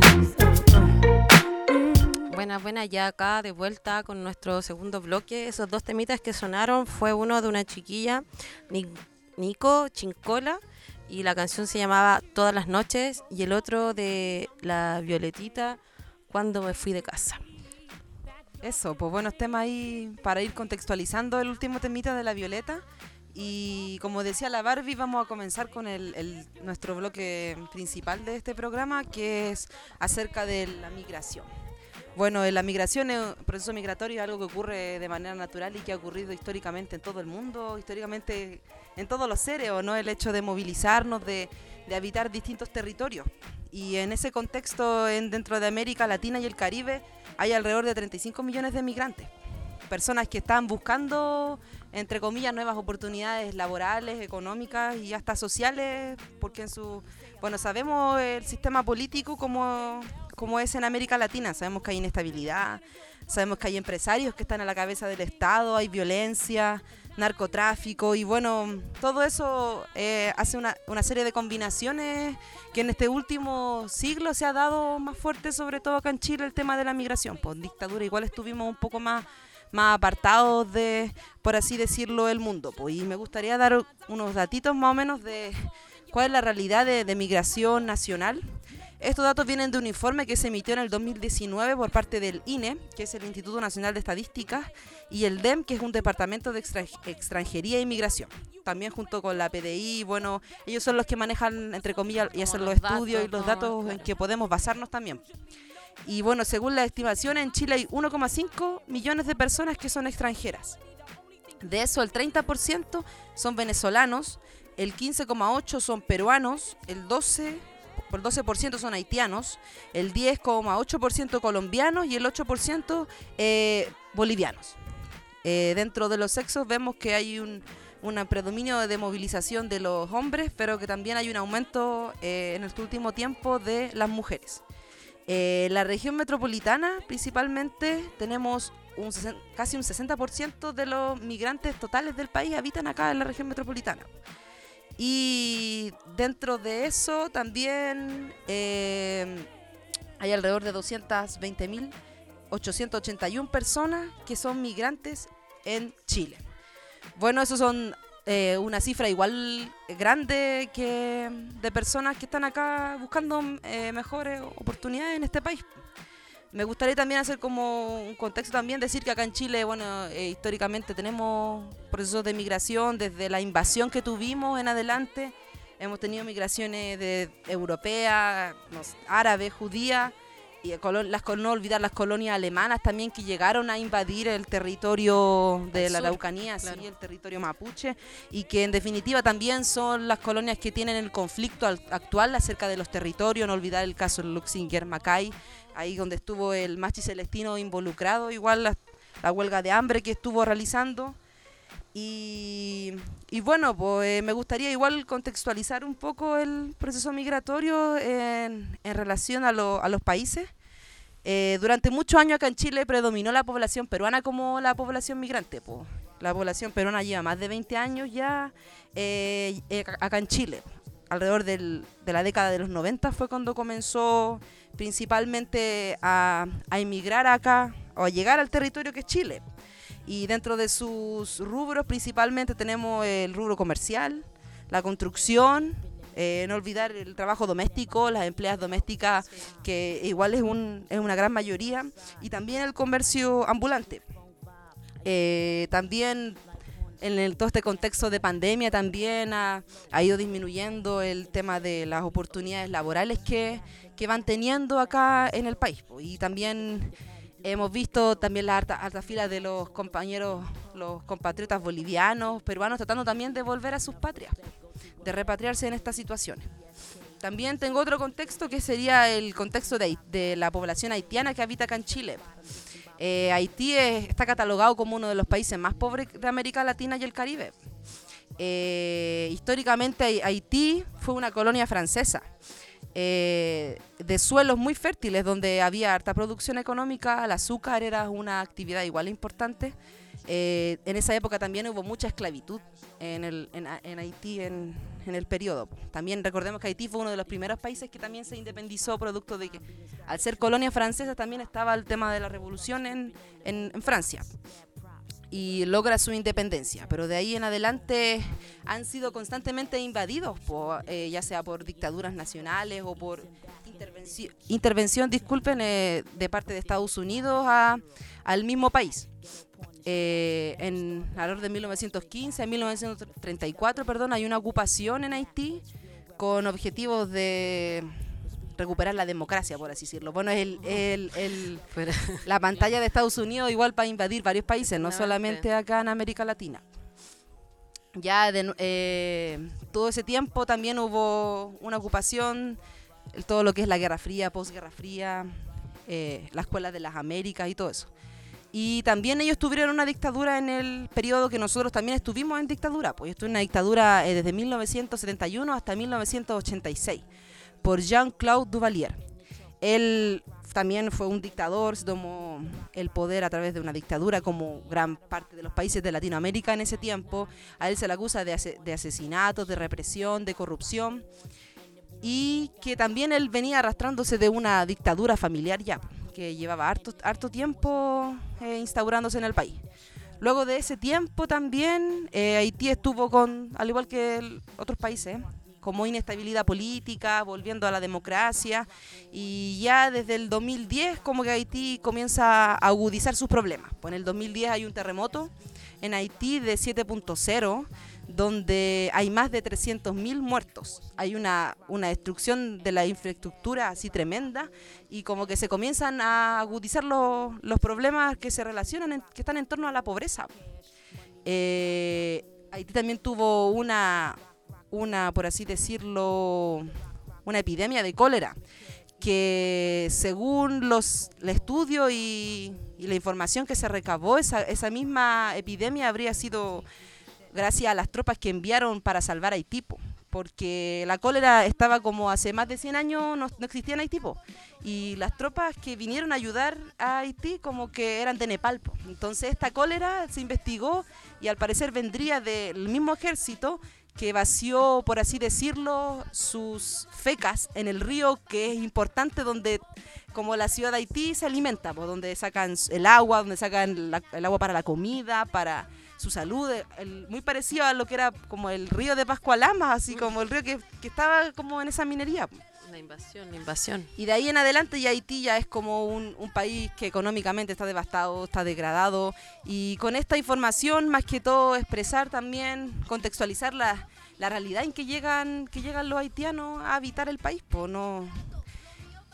Buena, ya acá de vuelta con nuestro segundo bloque. Esos dos temitas que sonaron fue uno de una chiquilla, Nico Chincola, y la canción se llamaba Todas las noches, y el otro de la Violetita, Cuando me fui de casa. Eso, pues buenos temas ahí para ir contextualizando el último temita de la Violeta. Y como decía la Barbie, vamos a comenzar con nuestro bloque principal de este programa, que es acerca de la migración. Bueno, la migración, el proceso migratorio es algo que ocurre de manera natural y que ha ocurrido históricamente en todo el mundo, históricamente en todos los seres, ¿o no? El hecho de movilizarnos, de habitar distintos territorios. Y en ese contexto, dentro de América Latina y el Caribe, hay alrededor de 35 millones de migrantes. Personas que están buscando, entre comillas, nuevas oportunidades laborales, económicas y hasta sociales, porque sabemos el sistema político como es en América Latina. Sabemos que hay inestabilidad, sabemos que hay empresarios que están a la cabeza del Estado, hay violencia, narcotráfico, y bueno, todo eso hace una serie de combinaciones que en este último siglo se ha dado más fuerte, sobre todo acá en Chile, el tema de la migración. Pues dictadura igual estuvimos un poco más apartados de, por así decirlo, el mundo. Pues, y me gustaría dar unos datitos más o menos de cuál es la realidad de migración nacional. Estos datos vienen de un informe que se emitió en el 2019 por parte del INE, que es el Instituto Nacional de Estadísticas, y el DEM, que es un departamento de extranjería e inmigración. También junto con la PDI, bueno, ellos son los que manejan, entre comillas, y hacen los estudios y los datos en que podemos basarnos también. Y bueno, según las estimaciones, en Chile hay 1,5 millones de personas que son extranjeras. De eso, el 30% son venezolanos, el 15,8% son peruanos, el 12% son haitianos, el 10,8% colombianos y el 8% bolivianos. Dentro de los sexos vemos que hay un predominio de movilización de los hombres, pero que también hay un aumento en este último tiempo de las mujeres. La región metropolitana, principalmente, tenemos casi un 60% de los migrantes totales del país habitan acá en la región metropolitana. Y dentro de eso también hay alrededor de 220.881 personas que son migrantes en Chile. Bueno, esos son una cifra igual grande que de personas que están acá buscando mejores oportunidades en este país. Me gustaría también hacer como un contexto también, decir que acá en Chile, bueno, históricamente tenemos procesos de migración desde la invasión que tuvimos en adelante. Hemos tenido migraciones europeas, árabes, judías, no olvidar las colonias alemanas también que llegaron a invadir el territorio de la Araucanía, claro. Sí, el territorio mapuche, y que en definitiva también son las colonias que tienen el conflicto actual acerca de los territorios. No olvidar el caso de Luxinger, Macay, ahí donde estuvo el Machi Celestino involucrado, igual la huelga de hambre que estuvo realizando. Y bueno, pues me gustaría igual contextualizar un poco el proceso migratorio en relación a los países. Durante muchos años acá en Chile predominó la población peruana como la población migrante. Pues. La población peruana lleva más de 20 años ya acá en Chile. Alrededor de la década de los 90 fue cuando comenzó principalmente a emigrar acá o a llegar al territorio que es Chile. Y dentro de sus rubros principalmente tenemos el rubro comercial, la construcción, no olvidar el trabajo doméstico, las empleadas domésticas, sí, que igual es una gran mayoría, y también el comercio ambulante. También en todo este contexto de pandemia también ha ido disminuyendo el tema de las oportunidades laborales que van teniendo acá en el país. Y también hemos visto también las altas filas de los compatriotas bolivianos, peruanos, tratando también de volver a sus patrias, de repatriarse en estas situaciones. También tengo otro contexto que sería el contexto de la población haitiana que habita acá en Chile. Haití está catalogado como uno de los países más pobres de América Latina y el Caribe. Históricamente Haití fue una colonia francesa. De suelos muy fértiles donde había harta producción económica, el azúcar era una actividad igual importante. En esa época también hubo mucha esclavitud en Haití en el periodo. También recordemos que Haití fue uno de los primeros países que también se independizó producto de que al ser colonia francesa también estaba el tema de la revolución en Francia. Y logra su independencia, pero de ahí en adelante han sido constantemente invadidos, ya sea por dictaduras nacionales o por intervención, de parte de Estados Unidos al mismo país. Alrededor de 1915 a 1934, hay una ocupación en Haití con objetivos de recuperar la democracia, por así decirlo. Bueno, la pantalla de Estados Unidos igual para invadir varios países, no solamente acá en América Latina. Ya todo ese tiempo también hubo una ocupación, todo lo que es la Guerra Fría, posguerra fría, la Escuela de las Américas y todo eso. Y también ellos tuvieron una dictadura en el periodo que nosotros también estuvimos en dictadura. Pues estuve en una dictadura desde 1971 hasta 1986. Por Jean-Claude Duvalier. Él también fue un dictador, se tomó el poder a través de una dictadura como gran parte de los países de Latinoamérica en ese tiempo. A él se le acusa de asesinatos, de represión, de corrupción, y que también él venía arrastrándose de una dictadura familiar ya, que llevaba harto tiempo instaurándose en el país. Luego de ese tiempo también Haití estuvo al igual que otros países, como inestabilidad política, volviendo a la democracia, y ya desde el 2010 como que Haití comienza a agudizar sus problemas. Pues en el 2010 hay un terremoto en Haití de 7.0, donde hay más de 300.000 muertos. Hay una destrucción de la infraestructura así tremenda, y como que se comienzan a agudizar los problemas que se relacionan, que están en torno a la pobreza. Haití también tuvo una, por así decirlo, una epidemia de cólera, que según el estudio y la información que se recabó, esa misma epidemia habría sido gracias a las tropas que enviaron para salvar a Haití, porque la cólera estaba como hace más de 100 años, no existía en Haití, y las tropas que vinieron a ayudar a Haití como que eran de Nepal. Entonces esta cólera se investigó y al parecer vendría del mismo ejército que vació, por así decirlo, sus fecas en el río, que es importante donde, como la ciudad de Haití se alimenta, donde sacan el agua, donde sacan el agua para la comida, para su salud, muy parecido a lo que era como el río de Pascualamas, así como el río que estaba como en esa minería. La invasión. Y de ahí en adelante ya Haití ya es como un país que económicamente está devastado, está degradado, y con esta información más que todo expresar también, contextualizar la realidad en que llegan los haitianos a habitar el país,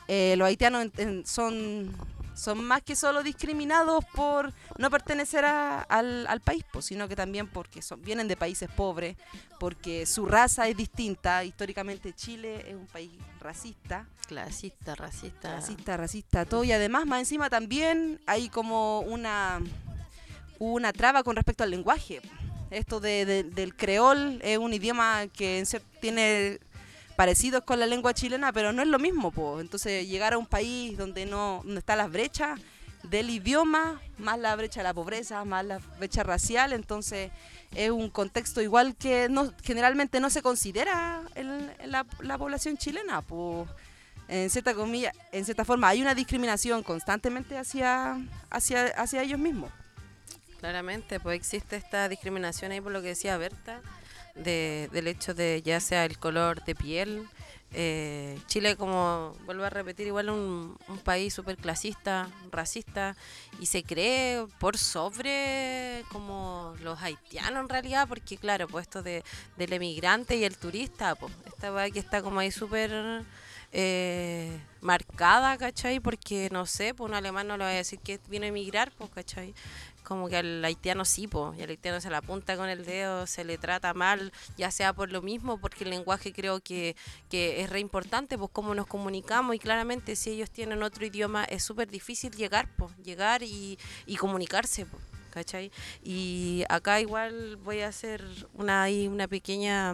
los haitianos son más que solo discriminados por no pertenecer al país, pues, sino que también porque vienen de países pobres, porque su raza es distinta. Históricamente Chile es un país racista. Clasista, Racista, todo. Y además, más encima también hay como una traba con respecto al lenguaje. Esto del creol es un idioma que tiene parecidos con la lengua chilena, pero no es lo mismo, po. Entonces llegar a un país donde no están las brechas del idioma, más la brecha de la pobreza, más la brecha racial, entonces es un contexto igual que generalmente no se considera en la población chilena, pues en cierta forma hay una discriminación constantemente hacia ellos mismos. Claramente, pues existe esta discriminación ahí por lo que decía Berta, del hecho de ya sea el color de piel. Chile, como vuelvo a repetir, igual un país súper clasista, racista, y se cree por sobre como los haitianos en realidad, porque claro, pues esto del emigrante y el turista, pues esta weá que está como ahí súper marcada, ¿cachai? Porque no sé, pues un alemán no le va a decir que viene a emigrar, pues, ¿cachai? Como que al haitiano sí, y al haitiano se la apunta con el dedo, se le trata mal, ya sea por lo mismo, porque el lenguaje creo que es re importante, pues cómo nos comunicamos, y claramente si ellos tienen otro idioma es súper difícil llegar y comunicarse, ¿cachai? Y acá igual voy a hacer una pequeña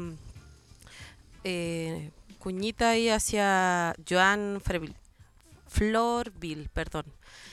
cuñita ahí hacia Joan Florville, perdón.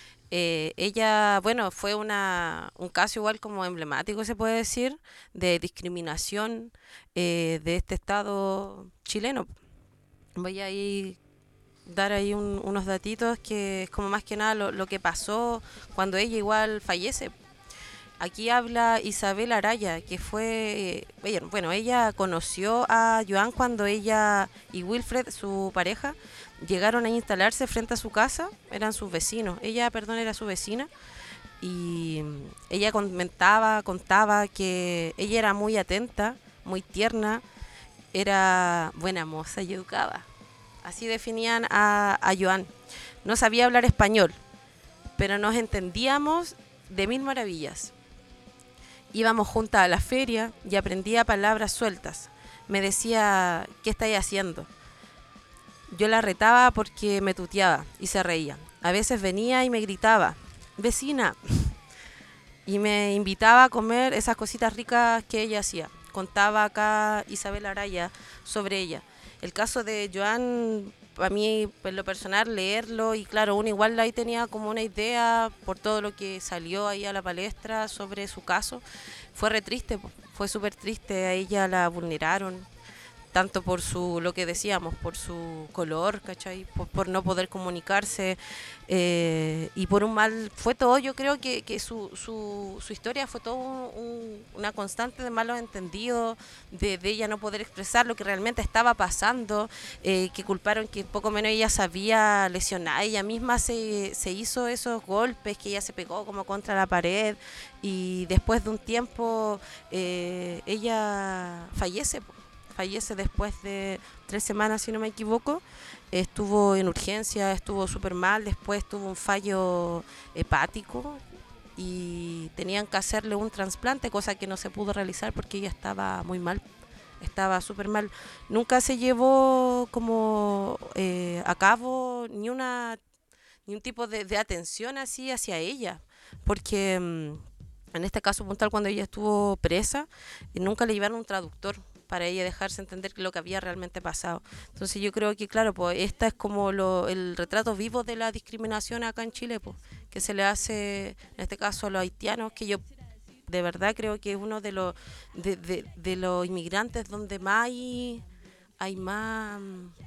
Ella, bueno, fue un caso igual como emblemático, se puede decir, de discriminación de este Estado chileno. Voy a dar ahí unos datitos que es como más que nada lo que pasó cuando ella igual fallece. Aquí habla Isabel Araya, que fue, ella conoció a Joan cuando ella y Wilfred, su pareja, llegaron a instalarse frente a su casa, eran sus vecinos. Ella, era su vecina, y ella contaba que ella era muy atenta, muy tierna, era buena moza y educada. Así definían a Joan. No sabía hablar español, pero nos entendíamos de mil maravillas. Íbamos juntas a la feria y aprendía palabras sueltas. Me decía, ¿qué estáis haciendo? Yo la retaba porque me tuteaba y se reía. A veces venía y me gritaba, vecina, y me invitaba a comer esas cositas ricas que ella hacía. Contaba acá Isabel Araya sobre ella. El caso de Joan, a mí, en lo personal, leerlo, y claro, uno igual ahí tenía como una idea por todo lo que salió ahí a la palestra sobre su caso. Fue re triste, fue súper triste. A ella la vulneraron, tanto por lo que decíamos, por su color, ¿cachai? Por no poder comunicarse, y por un mal, fue todo, yo creo que su historia fue todo una constante de malos entendidos, de ella no poder expresar lo que realmente estaba pasando, que culparon que poco menos ella sabía lesionar, ella misma se hizo esos golpes, que ella se pegó como contra la pared, y después de un tiempo ella fallece después de 3 semanas, si no me equivoco. Estuvo en urgencia, estuvo súper mal, después tuvo un fallo hepático y tenían que hacerle un trasplante, cosa que no se pudo realizar porque ella estaba muy mal, estaba súper mal. Nunca se llevó como a cabo ni un tipo de atención así hacia ella, porque en este caso puntual, cuando ella estuvo presa, nunca le llevaron un traductor para ella dejarse entender lo que había realmente pasado. Entonces yo creo que, claro, pues esta es como el retrato vivo de la discriminación acá en Chile, pues, que se le hace, en este caso, a los haitianos, que yo de verdad creo que es uno de los inmigrantes donde más hay más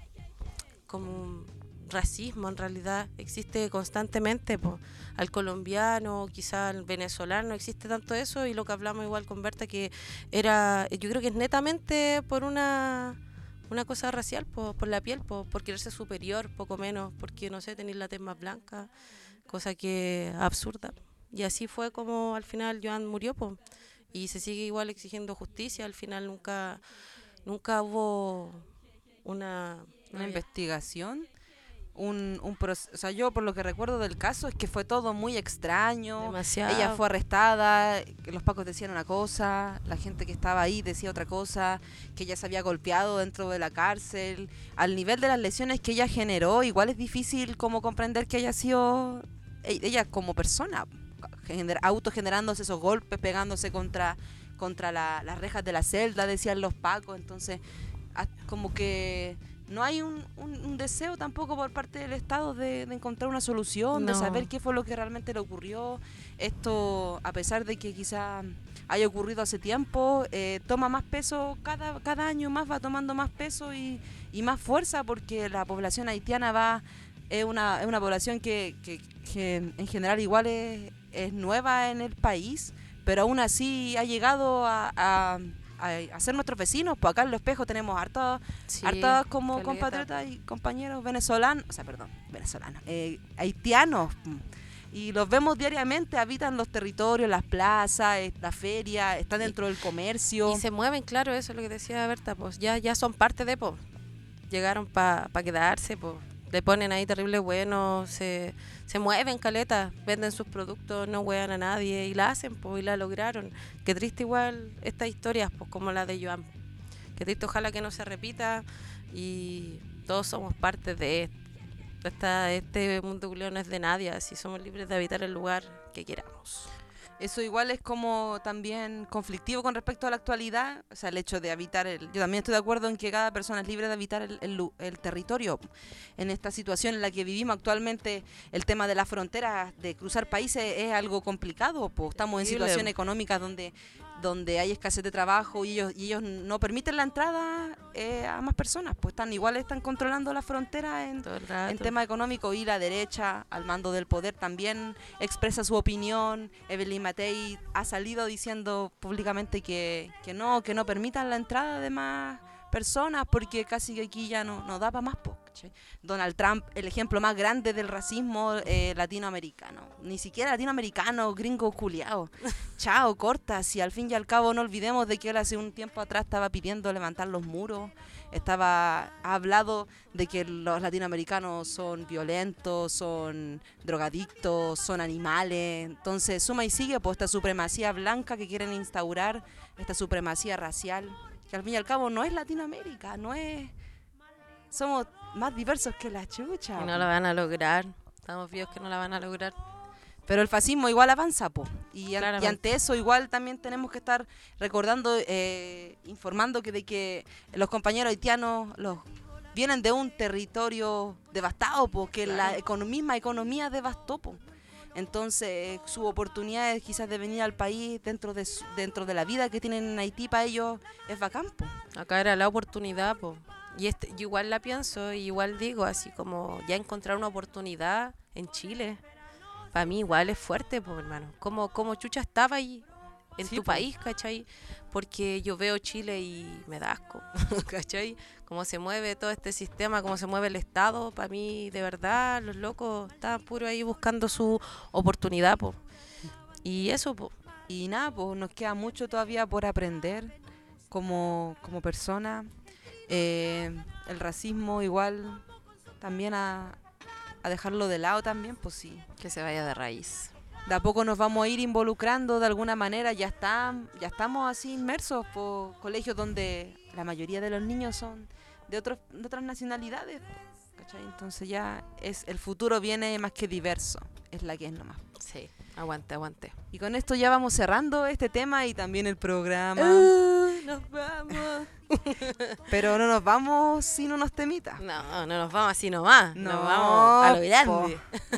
como racismo, en realidad existe constantemente, pues. Al colombiano, quizá al venezolano, no existe tanto eso, y lo que hablamos igual con Berta, que yo creo que es netamente por una cosa racial, por la piel, por quererse superior, poco menos, porque no sé, tener la tez más blanca, cosa que es absurda. Y así fue como al final Joan murió, y se sigue igual exigiendo justicia. Al final nunca hubo una investigación. o sea, yo por lo que recuerdo del caso es que fue todo muy extraño. Demasiado. Ella fue arrestada, que los pacos decían una cosa, la gente que estaba ahí decía otra cosa, que ella se había golpeado dentro de la cárcel. Al nivel de las lesiones que ella generó, igual es difícil como comprender que haya sido ella como persona, autogenerándose esos golpes, pegándose contra las rejas de la celda, decían los pacos. Entonces, como que no hay un deseo tampoco por parte del Estado de encontrar una solución, de saber qué fue lo que realmente le ocurrió. Esto, a pesar de que quizá haya ocurrido hace tiempo, toma más peso, cada año más va tomando más peso y más fuerza, porque la población haitiana es una población que en general igual es nueva en el país, pero aún así ha llegado a ser nuestros vecinos. Pues acá en Los Espejos tenemos hartas como caleta, compatriotas y compañeros venezolanos, haitianos, y los vemos diariamente, habitan los territorios, las plazas, la feria, están dentro del comercio. Y se mueven, claro, eso es lo que decía Berta, pues ya son parte de, pues, llegaron para quedarse, pues, le ponen ahí terrible bueno, se mueven caleta, venden sus productos, no huean a nadie y la hacen, pues, y la lograron. Qué triste igual estas historias, pues, como la de Joan. Qué triste, ojalá que no se repita y todos somos parte de este mundo culiao no es de nadie, así somos libres de habitar el lugar que queramos. Eso igual es como también conflictivo con respecto a la actualidad, o sea, el hecho de habitar yo también estoy de acuerdo en que cada persona es libre de habitar el territorio. En esta situación en la que vivimos actualmente, el tema de las fronteras, de cruzar países, es algo complicado, pues estamos en situaciones económicas donde hay escasez de trabajo y ellos no permiten la entrada a más personas, pues están controlando la frontera en tema económico, y la derecha al mando del poder también expresa su opinión. Evelyn Matei ha salido diciendo públicamente que no permitan la entrada de más personas porque casi que aquí ya no da para más, ¿cachai? Donald Trump, el ejemplo más grande del racismo latinoamericano. Ni siquiera latinoamericano, gringo culiao. Chao, corta. Si al fin y al cabo no olvidemos de que él hace un tiempo atrás estaba pidiendo levantar los muros. Ha hablado de que los latinoamericanos son violentos, son drogadictos, son animales. Entonces suma y sigue pues esta supremacía blanca que quieren instaurar, esta supremacía racial, que al fin y al cabo no es Latinoamérica, somos más diversos que la chucha. Y no la van a lograr, estamos vivos que no la van a lograr. Pero el fascismo igual avanza, po. Y ante eso igual también tenemos que estar recordando, informando de que los compañeros haitianos vienen de un territorio devastado, po, que la misma economía devastó, po. Entonces su oportunidad quizás de venir al país dentro de la vida que tienen en Haití para ellos es bacán, po. Acá era la oportunidad, po. Y yo igual la pienso, y igual digo, así como ya encontrar una oportunidad en Chile, para mí igual es fuerte, pues, hermano. Como chucha estaba ahí en tu país, ¿cachai? Porque yo veo Chile y me da asco, ¿cachai? Cómo se mueve todo este sistema, cómo se mueve el Estado, para mí, de verdad, los locos estaban puro ahí buscando su oportunidad, pues. Y eso, pues. Y nada, pues nos queda mucho todavía por aprender como persona. El racismo igual también a dejarlo de lado también, pues sí. Que se vaya de raíz. De a poco nos vamos a ir involucrando de alguna manera, ya estamos así inmersos por colegios donde la mayoría de los niños son de otras nacionalidades, ¿cachai? Entonces ya el futuro viene más que diverso, es la que es nomás. Sí, aguante. Y con esto ya vamos cerrando este tema y también el programa. Nos vamos. Pero no nos vamos sin unos temitas. No nos vamos así nomás. Nos vamos a lo grande.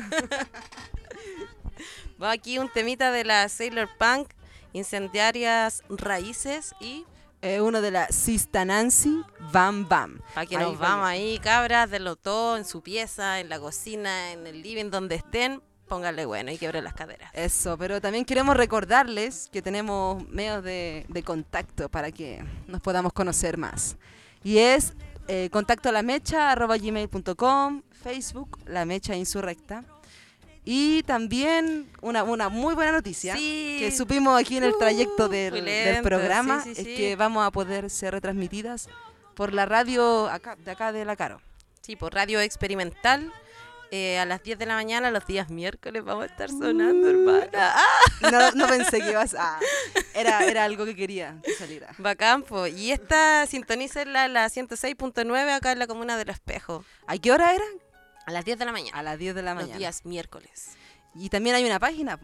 Va aquí un temita de la Sailor Punk, Incendiarias Raíces, y uno de la Sista Nancy, Bam Bam. Para que nos vamos ahí, cabras, denlo todo en su pieza, en la cocina, en el living, donde estén. Pónganle bueno y quiebre las caderas. Eso, pero también queremos recordarles que tenemos medios de contacto para que nos podamos conocer más. Y es contactolamecha@gmail.com, Facebook, La Mecha Insurrecta. Y también una muy buena noticia que supimos aquí en el trayecto del programa, es que vamos a poder ser retransmitidas por la radio de acá de La Caro. Sí, por Radio Experimental a las 10 de la mañana, los días miércoles, vamos a estar sonando, hermana. No pensé que ibas a... Era algo que quería que saliera. Bacán, po. Y esta sintonícenla la 106.9 acá en la comuna de Los Espejos. ¿A qué hora era? A las 10 de la mañana. A las 10 de la mañana. Los días miércoles. Y también hay una página,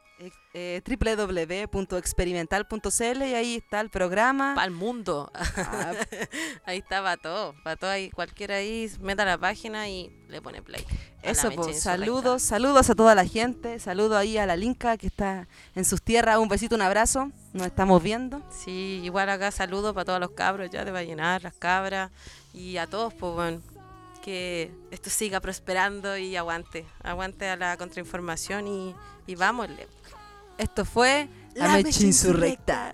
www.experimental.cl, y ahí está el programa. Para el mundo. Ahí está, para todo. Ahí, cualquiera ahí meta la página y le pone play. Eso, pues, saludos a toda la gente. Saludos ahí a la Linka que está en sus tierras. Un besito, un abrazo. Nos estamos viendo. Sí, igual acá saludos para todos los cabros ya de Vallenar, las cabras. Y a todos, pues bueno, que esto siga prosperando y aguante a la contrainformación y vámonos. Esto fue La Mecha Insurrecta.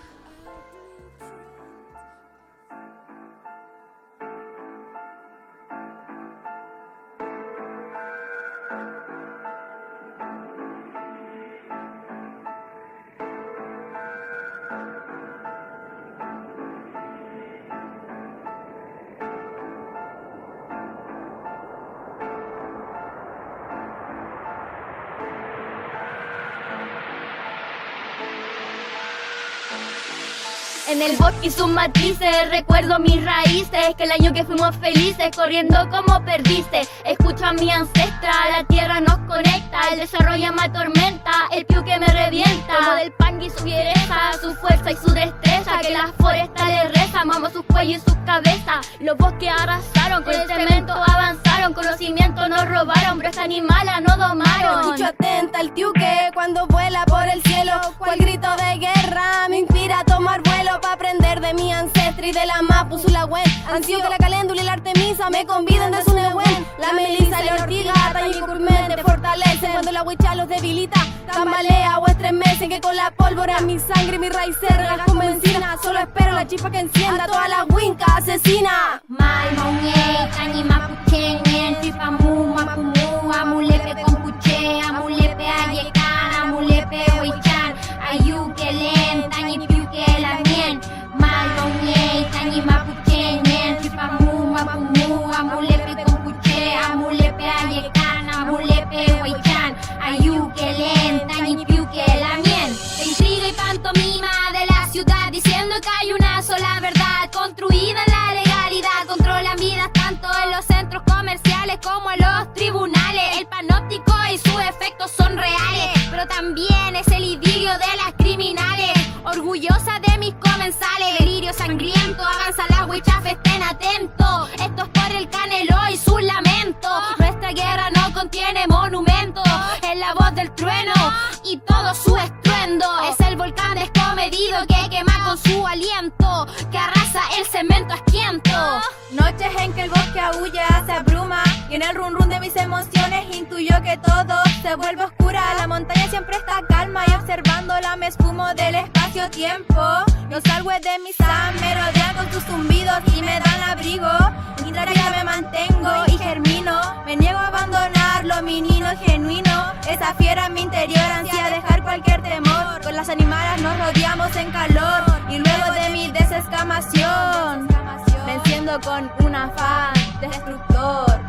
En el bosque y sus matices, recuerdo mis raíces, que el año que fuimos felices, corriendo como perdiste. Escucho a mi ancestra, la tierra nos conecta, el desarrollo me atormenta, el piu que me revienta. Como del pangui su fiereza, su fuerza y su destreza, que las forestales rezan, vamos sus cuellos y sus cabezas. Los bosques arrasaron, con el cemento avanzaron, conocimiento nos robaron, pero esta animala no domaron. Escucho atenta el tiuque cuando vuela por el cielo, cual grito de guerra me inspira a tomar vuelo. Pa' aprender de mi ancestra y de la Mapu Sulahuen. Ansío que la caléndula y la Artemisa me conviden de su Nehuen. La melisa y la ortiga, Tañi Curmen te fortalecen. Cuando la huicha los debilita, tambalea o estremecen. Que con la pólvora mi sangre y mi raíz las convencina. Solo espero la chispa que encienda a toda la huinca asesina. Mai Mauñe, Tañi Mapucheñen, Chipamu, Mapumu, Amulepe Compuche, Amulepe Ayecan, Amulepe Huichan, Ayuquelen, Tañi Piuque la mien. Mai Mauñe, Tañi Mapucheñen, Chipamu, Mapumu, Amulepe Compuche, Amulepe Ayecan, Amulepe Huichan, Ayuquelen, Tañi Piuque la mien. De intriga y pantomima de la ciudad, diciendo que hay una sola verdad, construida en la legalidad, controlan vidas tanto en los centros comerciales como en los tribunales. El panóptico y sus efectos son reales, pero también es el idilio de las criminales. Orgullosa de mis comensales, delirio sangriento, avanza la huicha, estén atentos. Esto es por el Canelo y su lamento. Nuestra guerra no contiene monumento, es la voz del trueno y todo su estruendo. Es el volcán descomedido que quema con su aliento, que arrasa el cemento asquiento. Noches en que el bosque aúlla, se abruma, y en el run run de mis emociones intuyo que todo se vuelve oscura. La montaña siempre está calma y observándola me esfumo del espacio-tiempo. Los árboles de mi san me rodean con sus zumbidos y me dan abrigo. Intrápida me mantengo y germino, me niego a abandonar lo menino y genuino. Esa fiera en mi interior ansía dejar cualquier temor. Con las animalas nos rodeamos en calor y luego de mi desescamación me enciendo con un afán destructor.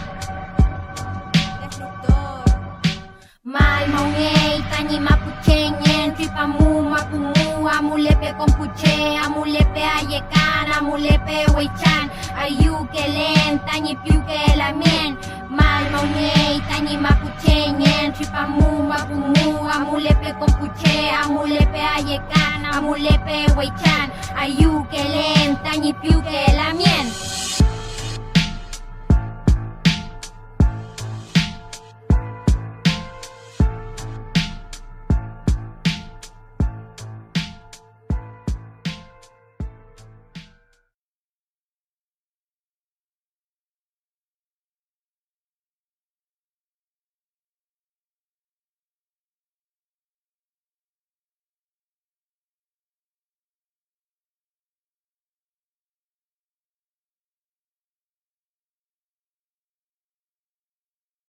Mai Mauñe, Tañi Mapucheñen, Chipamu, Mapumu, Amulepe Compuche, Amulepe Ayecan, Amulepe Huichan, Ayuquelen, Tañi Piuque la mien. Mai Mauñe, Tañi Mapucheñen, Chipamu, Mapumu, Amulepe Compuche, Amulepe Ayecan, Amulepe Huichan, Ayuquelen, Tañi Piuque la mien.